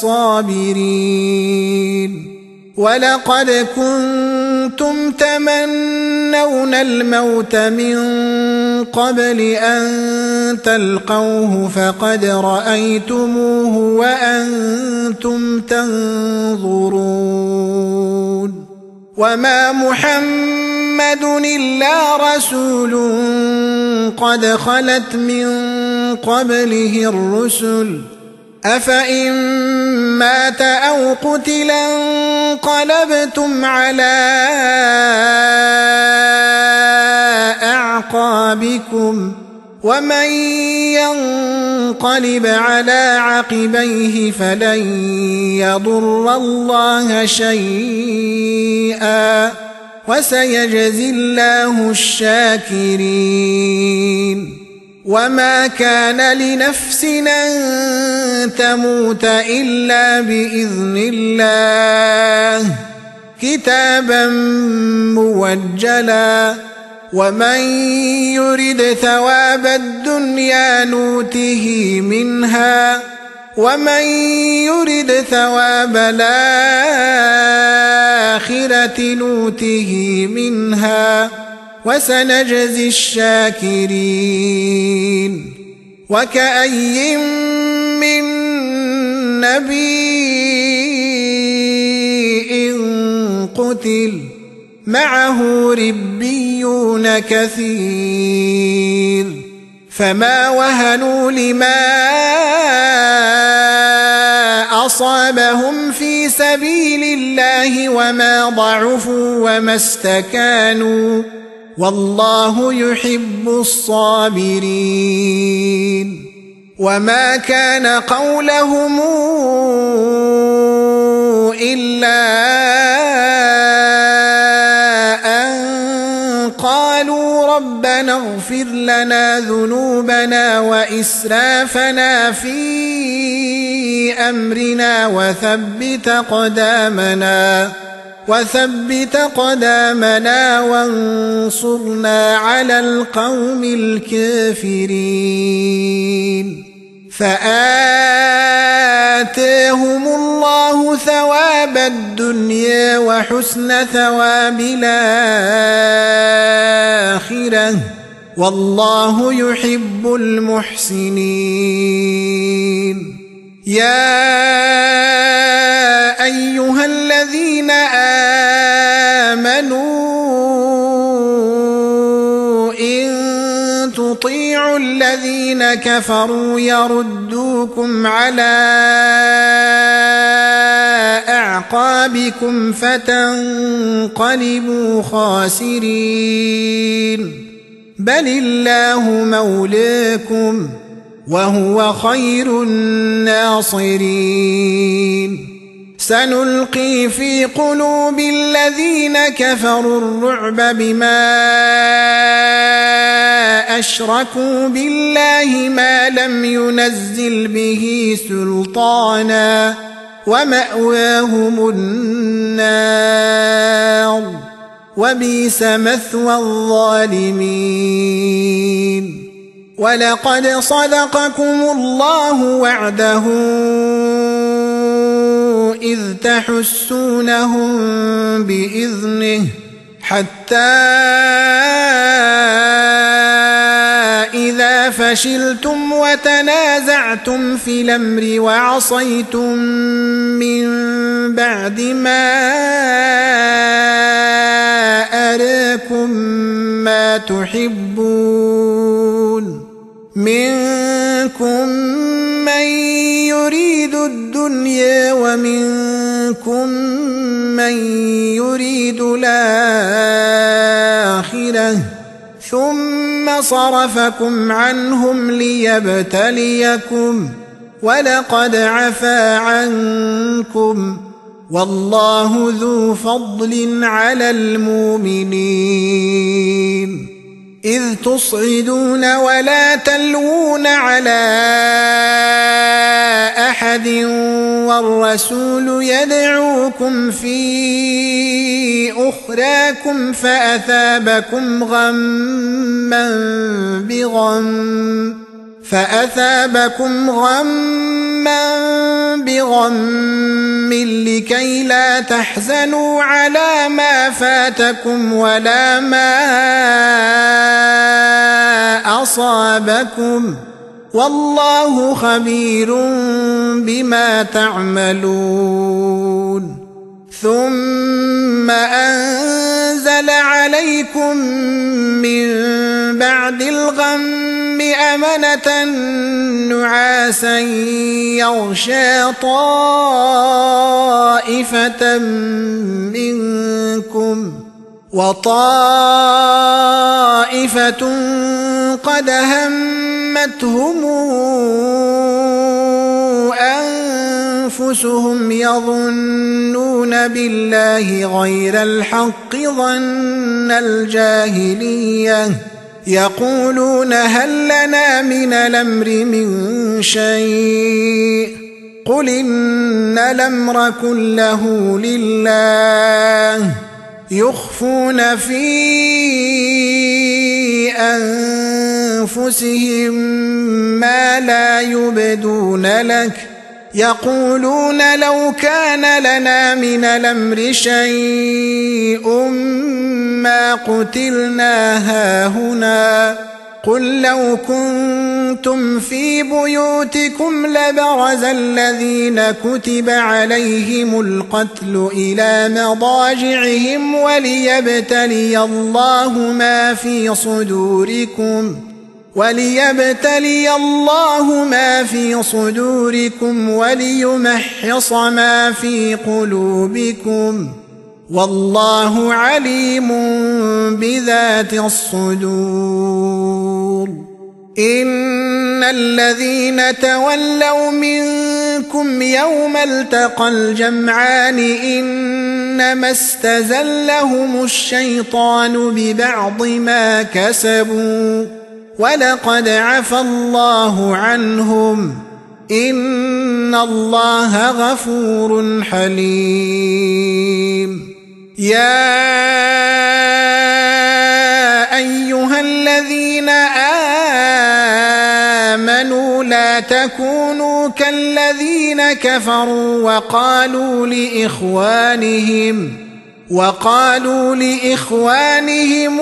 الصابرين؟ ولقد كنتم تمنون الموت من قبل أن تلقوه فقد رأيتموه وأنتم تنظرون. وما محمد إلا رسول قد خلت من قبله الرسل أفإن مات أو قتل انقلبتم على أعقابكم ومن ينقلب على عقبيه فلن يضر الله شيئا وسيجزي الله الشاكرين وما كان لنفس أن تموت إلا بإذن الله كتابا موجلا ومن يرد ثواب الدنيا نوته منها ومن يرد ثواب الآخرة نوته منها وسنجزي الشاكرين وكأي من نبي قتل معه ربيون كثير فما وهنوا لما أصابهم في سبيل الله وما ضعفوا وما استكانوا والله يحب الصابرين وما كان قولهم إلا أن قالوا ربنا اغفر لنا ذنوبنا وإسرافنا في أمرنا وثبت قدامنا وانصرنا على القوم الكافرين فآتاهم الله ثواب الدنيا وحسن ثواب الآخرة والله يحب المحسنين يا أيها الذين آمنوا إن تطيعوا الذين كفروا يردوكم على أعقابكم فتنقلبوا خاسرين بل الله مولاكم وهو خير الناصرين سنلقي في قلوب الذين كفروا الرعب بما أشركوا بالله ما لم ينزل به سلطانا ومأواهم النار وبئس مثوى الظالمين ولقد صدقكم الله وعده إذ تحسونهم بإذنه حتى إذا فشلتم وتنازعتم في الأمر وعصيتم من بعد ما أراكم ما تحبون منكم من يريد الدنيا ومنكم من يريد الآخرة ثم صرفكم عنهم ليبتليكم ولقد عفا عنكم والله ذو فضل على المؤمنين إذ تصعدون ولا تلوون على أحد والرسول يدعوكم في أخراكم فأثابكم غما بغم لكي لا تحزنوا على ما فاتكم ولا ما أصابكم والله خبير بما تعملون ثم أنزل عليكم من بعد الغم أمنة نعاسا يغشى طائفة منكم وطائفة قد همتهم أنفسهم يظنون بالله غير الحق ظن الجاهلية يقولون هل لنا من الأمر من شيء قل إن الأمر كله لله يخفون في أنفسهم ما لا يبدون لك يقولون لو كان لنا من الأمر شيء ما قتلنا هاهنا قل لو كنتم في بيوتكم لبرز الذين كتب عليهم القتل إلى مضاجعهم وليبتلي الله ما في صدوركم وليمحص ما في قلوبكم والله عليم بذات الصدور إن الذين تولوا منكم يوم التقى الجمعان إنما استزلهم الشيطان ببعض ما كسبوا ولقد عفى الله عنهم إن الله غفور حليم يا أيها الذين آمنوا لا تكونوا كالذين كفروا وقالوا لإخوانهم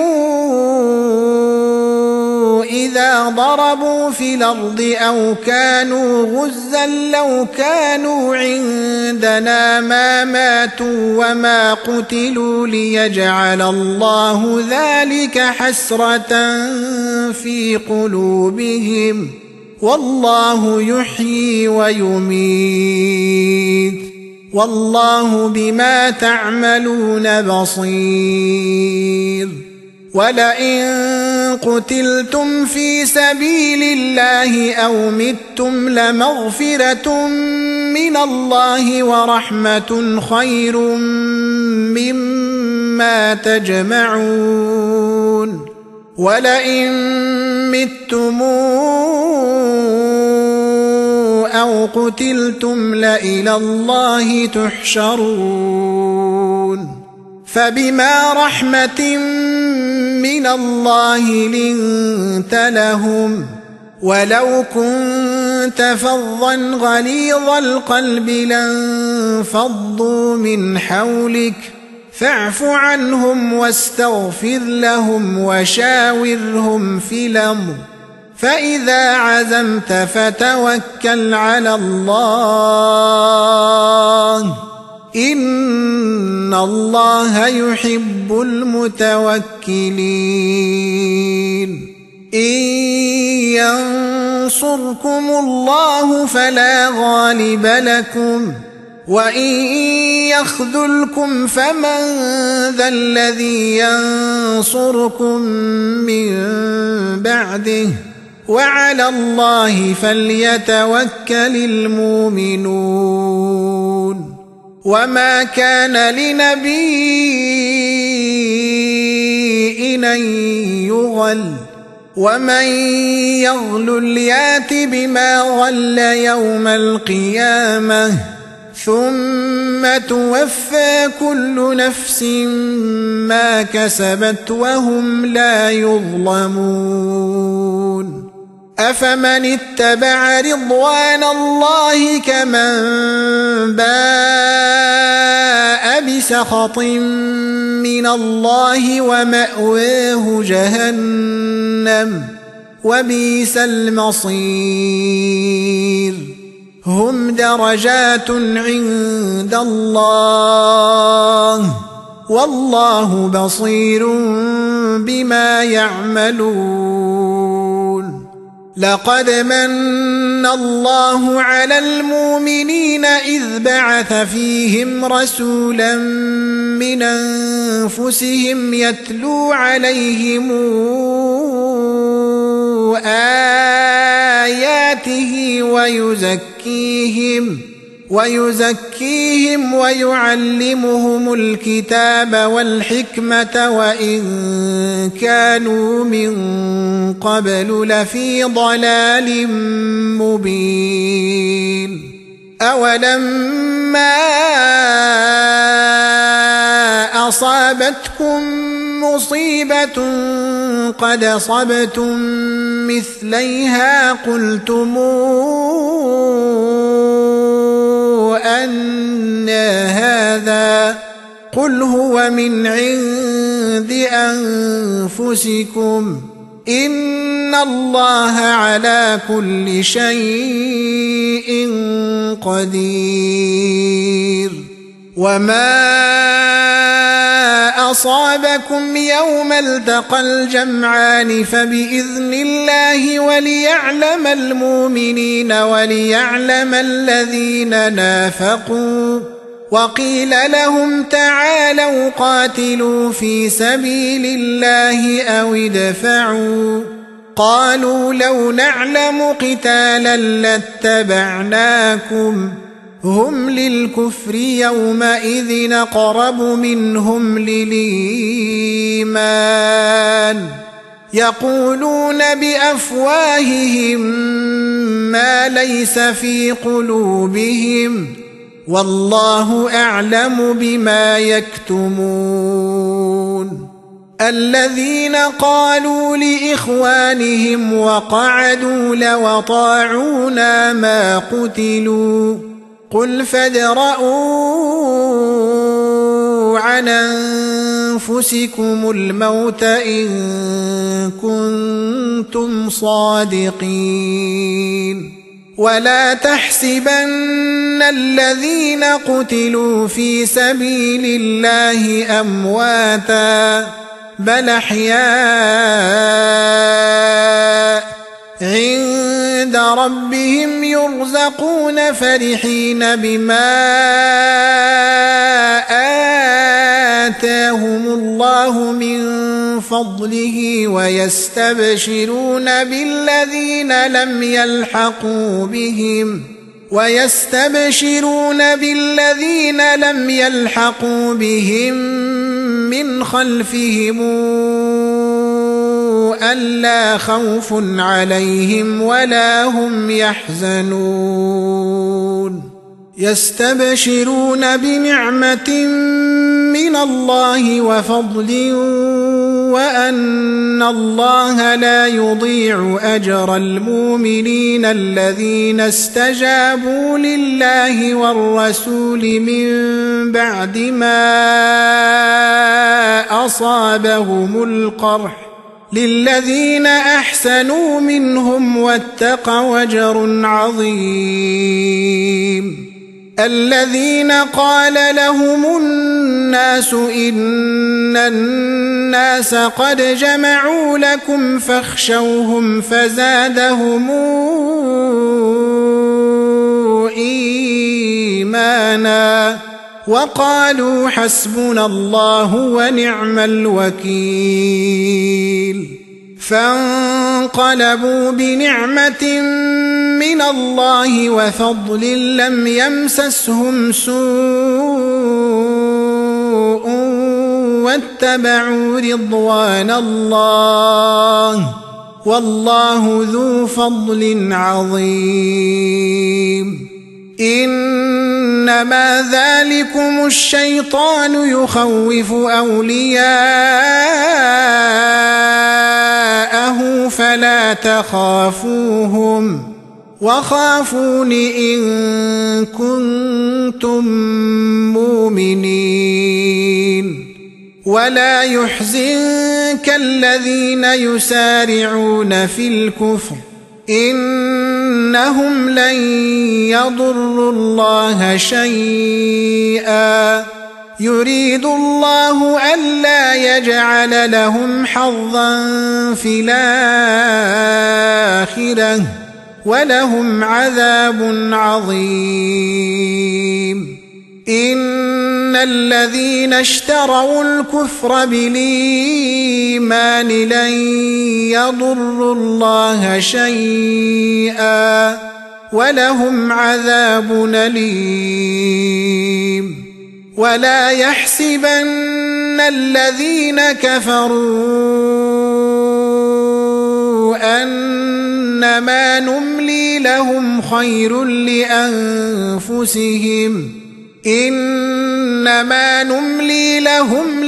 إذا ضربوا في الأرض أو كانوا غزا لو كانوا عندنا ما ماتوا وما قتلوا ليجعل الله ذلك حسرة في قلوبهم والله يحيي ويميت والله بما تعملون بصير ولئن قتلتم في سبيل الله أو متم لمغفرة من الله ورحمة خير مما تجمعون ولئن متم أو قتلتم لإلى الله تحشرون فبما رحمة من الله لنت لهم ولو كنت فظا غليظ القلب لانفضوا من حولك فاعف عنهم واستغفر لهم وشاورهم في الأمر فإذا عزمت فتوكل على الله إن الله يحب المتوكلين إن ينصركم الله فلا غالب لكم وإن يخذلكم فمن ذا الذي ينصركم من بعده وعلى الله فليتوكل المؤمنون وما كان لنبي أن يغل ومن يغل يات بما غل يوم القيامة ثم توفى كل نفس ما كسبت وهم لا يظلمون أفمن اتبع رضوان الله كمن باء بسخط من الله ومأواه جهنم وبئس المصير هم درجات عند الله والله بصير بما يعملون لقد من الله على المؤمنين إذ بعث فيهم رسولا من أنفسهم يتلو عليهم آياته ويزكيهم ويعلمهم الكتاب والحكمة وإن كانوا من قبل لفي ضلال مبين أولما أصابتكم مصيبة قد أصبتم مثليها قلتم أن هذا قل هو من عند أنفسكم إن الله على كل شيء قدير وما أصابكم يوم التقى الجمعان فبإذن الله وليعلم المؤمنين وليعلم الذين نافقوا وقيل لهم تعالوا قاتلوا في سبيل الله أو ادفعوا قالوا لو نعلم قتالا لاتبعناكم هم للكفر يومئذ أقرب منهم للإيمان يقولون بأفواههم ما ليس في قلوبهم والله أعلم بما يكتمون الذين قالوا لإخوانهم وقعدوا لو أطاعونا ما قتلوا قل فادرءوا عن أنفسكم الموت إن كنتم صادقين ولا تحسبن الذين قتلوا في سبيل الله أمواتا بل أحياء عند ربهم يرزقون فرحين بما آتاهم الله من فضله ويستبشرون بالذين لم يلحقوا بهم من خلفهم ألا خوف عليهم ولا هم يحزنون يستبشرون بنعمة من الله وفضل وأن الله لا يضيع أجر المؤمنين الذين استجابوا لله والرسول من بعد ما أصابهم القرح للذين أحسنوا منهم واتقوا أجر عظيم الذين قال لهم الناس إن الناس قد جمعوا لكم فاخشوهم فزادهم إيمانا وقالوا حسبنا الله ونعم الوكيل فانقلبوا بنعمة من الله وفضل لم يمسسهم سوء واتبعوا رضوان الله والله ذو فضل عظيم إنما ذلكم الشيطان يخوف أولياءه فلا تخافوهم وخافون إن كنتم مؤمنين ولا يحزنك الذين يسارعون في الكفر إنهم لن يضروا الله شيئا يريد الله ألا يجعل لهم حظا في الآخرة ولهم عذاب عظيم إن الذين اشتروا الكفر بالإيمان لن يضروا الله شيئا ولهم عذاب أليم ولا يحسبن الذين كفروا أنما نملي لهم خير لأنفسهم إنما نملي لهم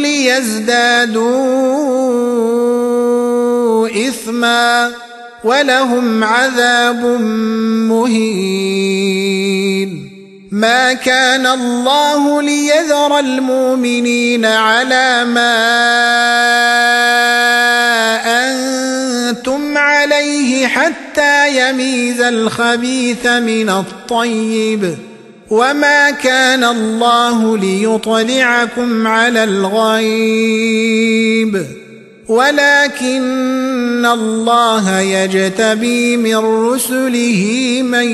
ليزدادوا إثما ولهم عذاب مهين ما كان الله ليذر المؤمنين على ما أنتم عليه حتى يميز الخبيث من الطيب وما كان الله ليطلعكم على الغيب ولكن الله يجتبي من رسله من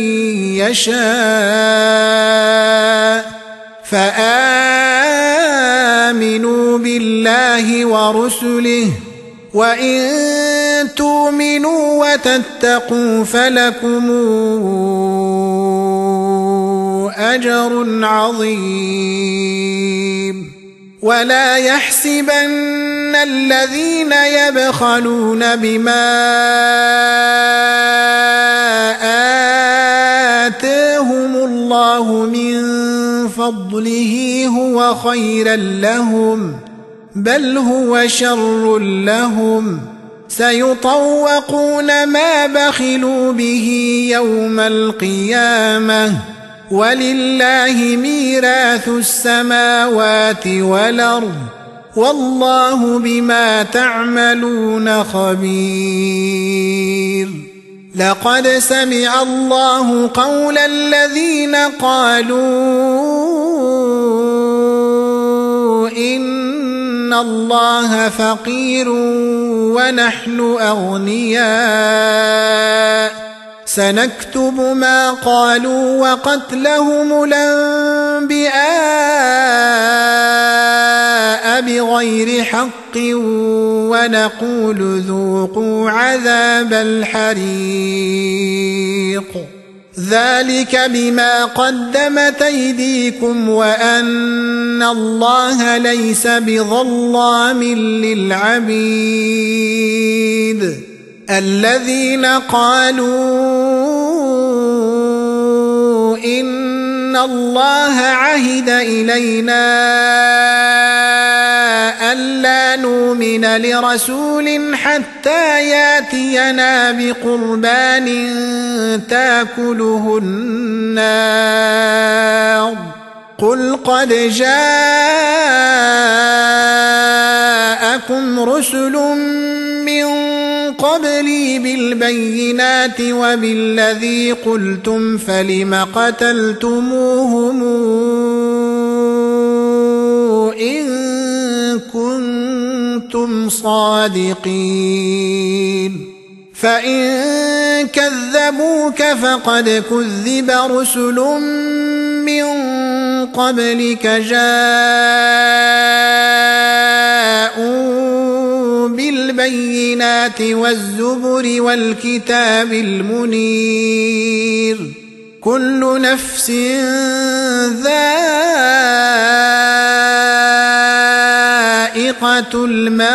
يشاء فآمنوا بالله ورسله وإن تؤمنوا وتتقوا فلكم أجر عظيم ولا يحسبن الذين يبخلون بما آتاهم الله من فضله هو خيرا لهم بل هو شر لهم سيطوقون ما بخلوا به يوم القيامة ولله ميراث السماوات والأرض والله بما تعملون خبير لقد سمع الله قول الذين قالوا إن الله فقير ونحن أغنياء سنكتب ما قالوا وقتلهم الأنبياء بغير حق ونقول ذوقوا عذاب الحريق ذلك بما قدمت أيديكم وأن الله ليس بظلام للعبيد الذين قالوا إن الله عهد إلينا ألا نؤمن لرسول حتى ياتينا بقربان تاكله النار قل قد جاءكم رسل من قبلي بالبينات وبالذي قلتم فلم قتلتموهم إن كنتم صادقين فإن كذبوك فقد كذب رسل من قبلك جاءوا بالبينات والزبر والكتاب المنير كل نفس ذائقة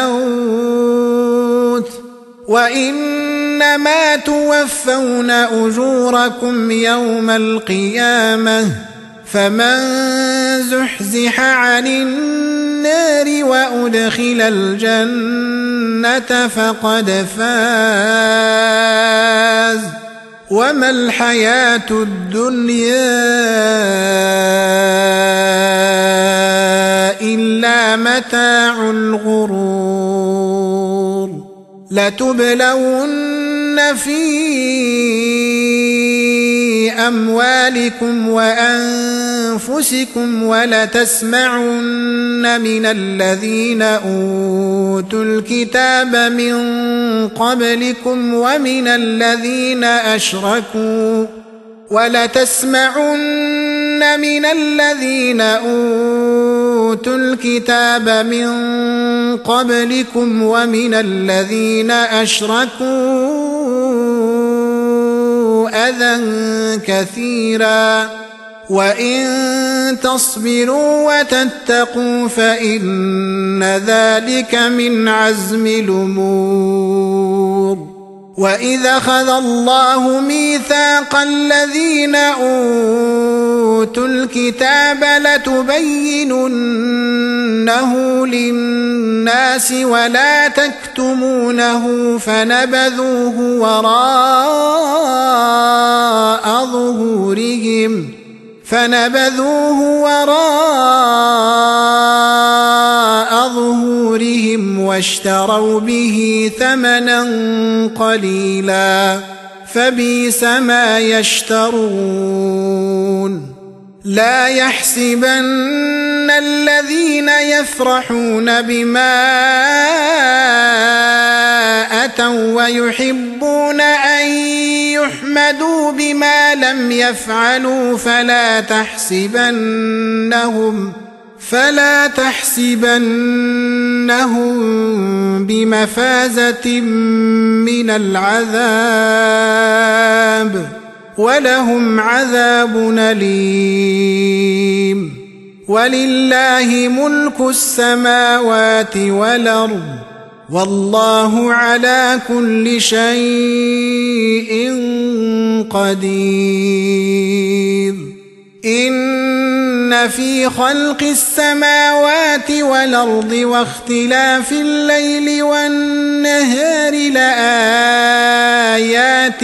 الموت وإنما توفون أجوركم يوم القيامة فمن زحزح عن النار وأدخل الجنة فقد فاز وما الحياة الدنيا إلا متاع الغرور لتبلون في أموالكم وأنفسكم ولتسمعن من الذين أوتوا الكتاب من قبلكم ومن الذين أشركوا أذى كثيرا وإن تصبروا وتتقوا فإن ذلك من عزم الأمور. وإذا أخذ الله ميثاق الذين أوتوا الكتاب لتبيننه للناس ولا تكتمونه فنبذوه وراء ظهورهم واشتروا به ثمنا قليلا فبئس ما يشترون. لا يحسبن الذين يفرحون بما أتوا ويحبون أن يحمدوا بما لم يفعلوا فلا تحسبنهم بمفازة من العذاب ولهم عذاب أليم. ولله ملك السماوات والأرض والله على كل شيء قدير. إن في خلق السماوات والأرض واختلاف الليل والنهار لآيات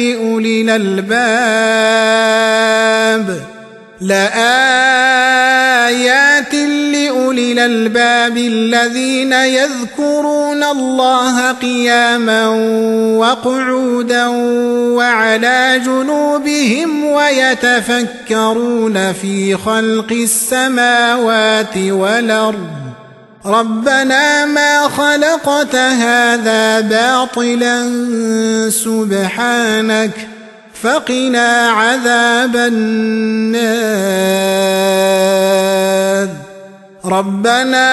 لأولي الألباب الذين يذكرون الله قياما وقعودا وعلى جنوبهم ويتفكرون في خلق السماوات والأرض ربنا ما خلقت هذا باطلا سبحانك فقنا عذاب النار. ربنا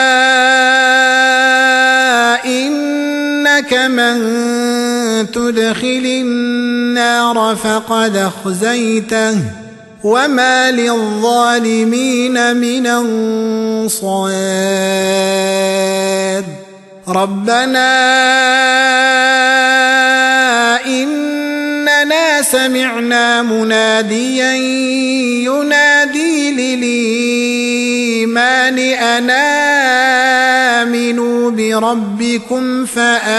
إنك من تدخل النار فقد أخزيته وما للظالمين من أنصار. ربنا إننا سمعنا مناديا ينادي للإيمان أن آمنوا بربكم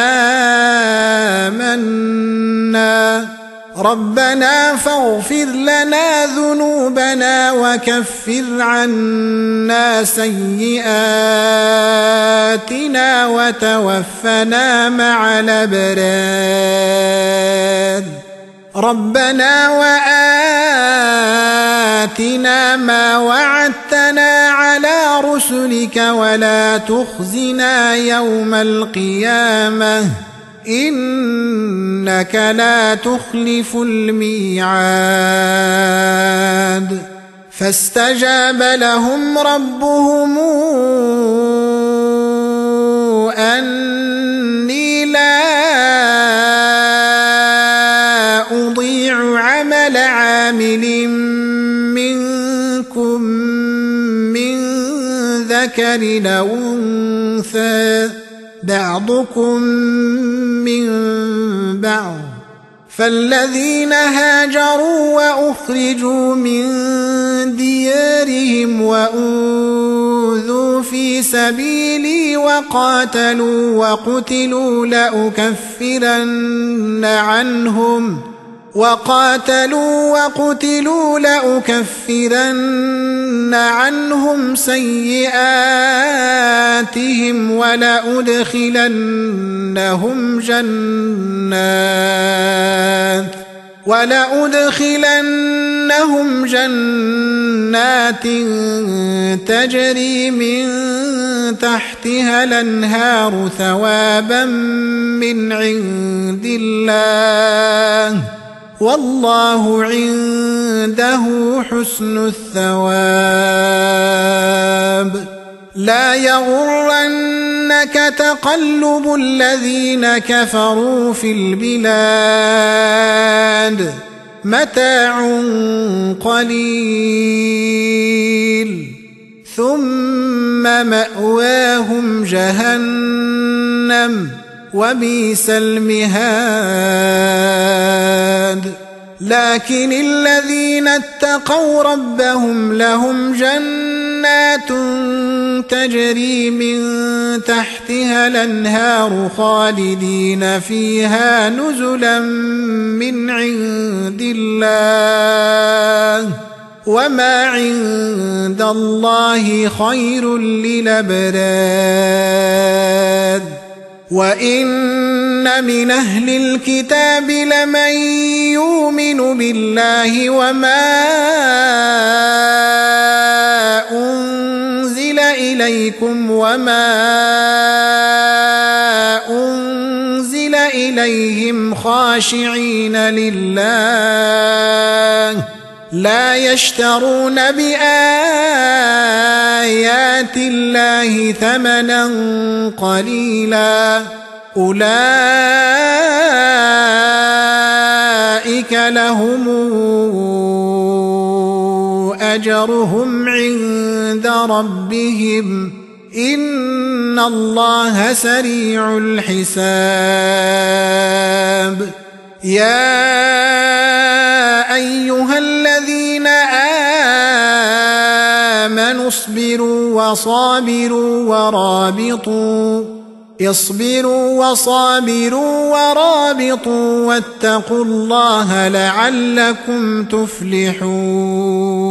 فآمنا. ربنا فاغفر لنا ذنوبنا وكفر عنا سيئاتنا وتوفنا مع الأبرار. ربنا وآتنا ما وعدتنا على رسلك ولا تخزنا يوم القيامة إنك لا تخلف الميعاد. فاستجاب لهم ربهم أني لا أضيع عمل عامل منكم من ذكر أو أنثى بعضكم من بعض. فالذين هاجروا وأخرجوا من ديارهم وأوذوا في سبيلي وقاتلوا وقتلوا لأكفرن عنهم سيئاتهم ولأدخلنهم جنات تجري من تحتها الأنهار ثوابا من عند الله والله عنده حسن الثواب. لا يغرنك تقلب الذين كفروا في البلاد متاع قليل ثم مأواهم جهنم وبئس المهاد. لكن الذين اتقوا ربهم لهم جنات تجري من تحتها الأنهار خالدين فيها نزلا من عند الله وما عند الله خير للأبرار. وإن من أهل الكتاب لمن يؤمن بالله وما أنزل إليكم وما أنزل إليهم خاشعين لله لا يشترون بآيات الله ثمنا قليلا أولئك لهم أجرهم عند ربهم إن الله سريع الحساب. يا أيها الذين آمنوا اصبروا وصابروا ورابطوا واتقوا الله لعلكم تفلحون.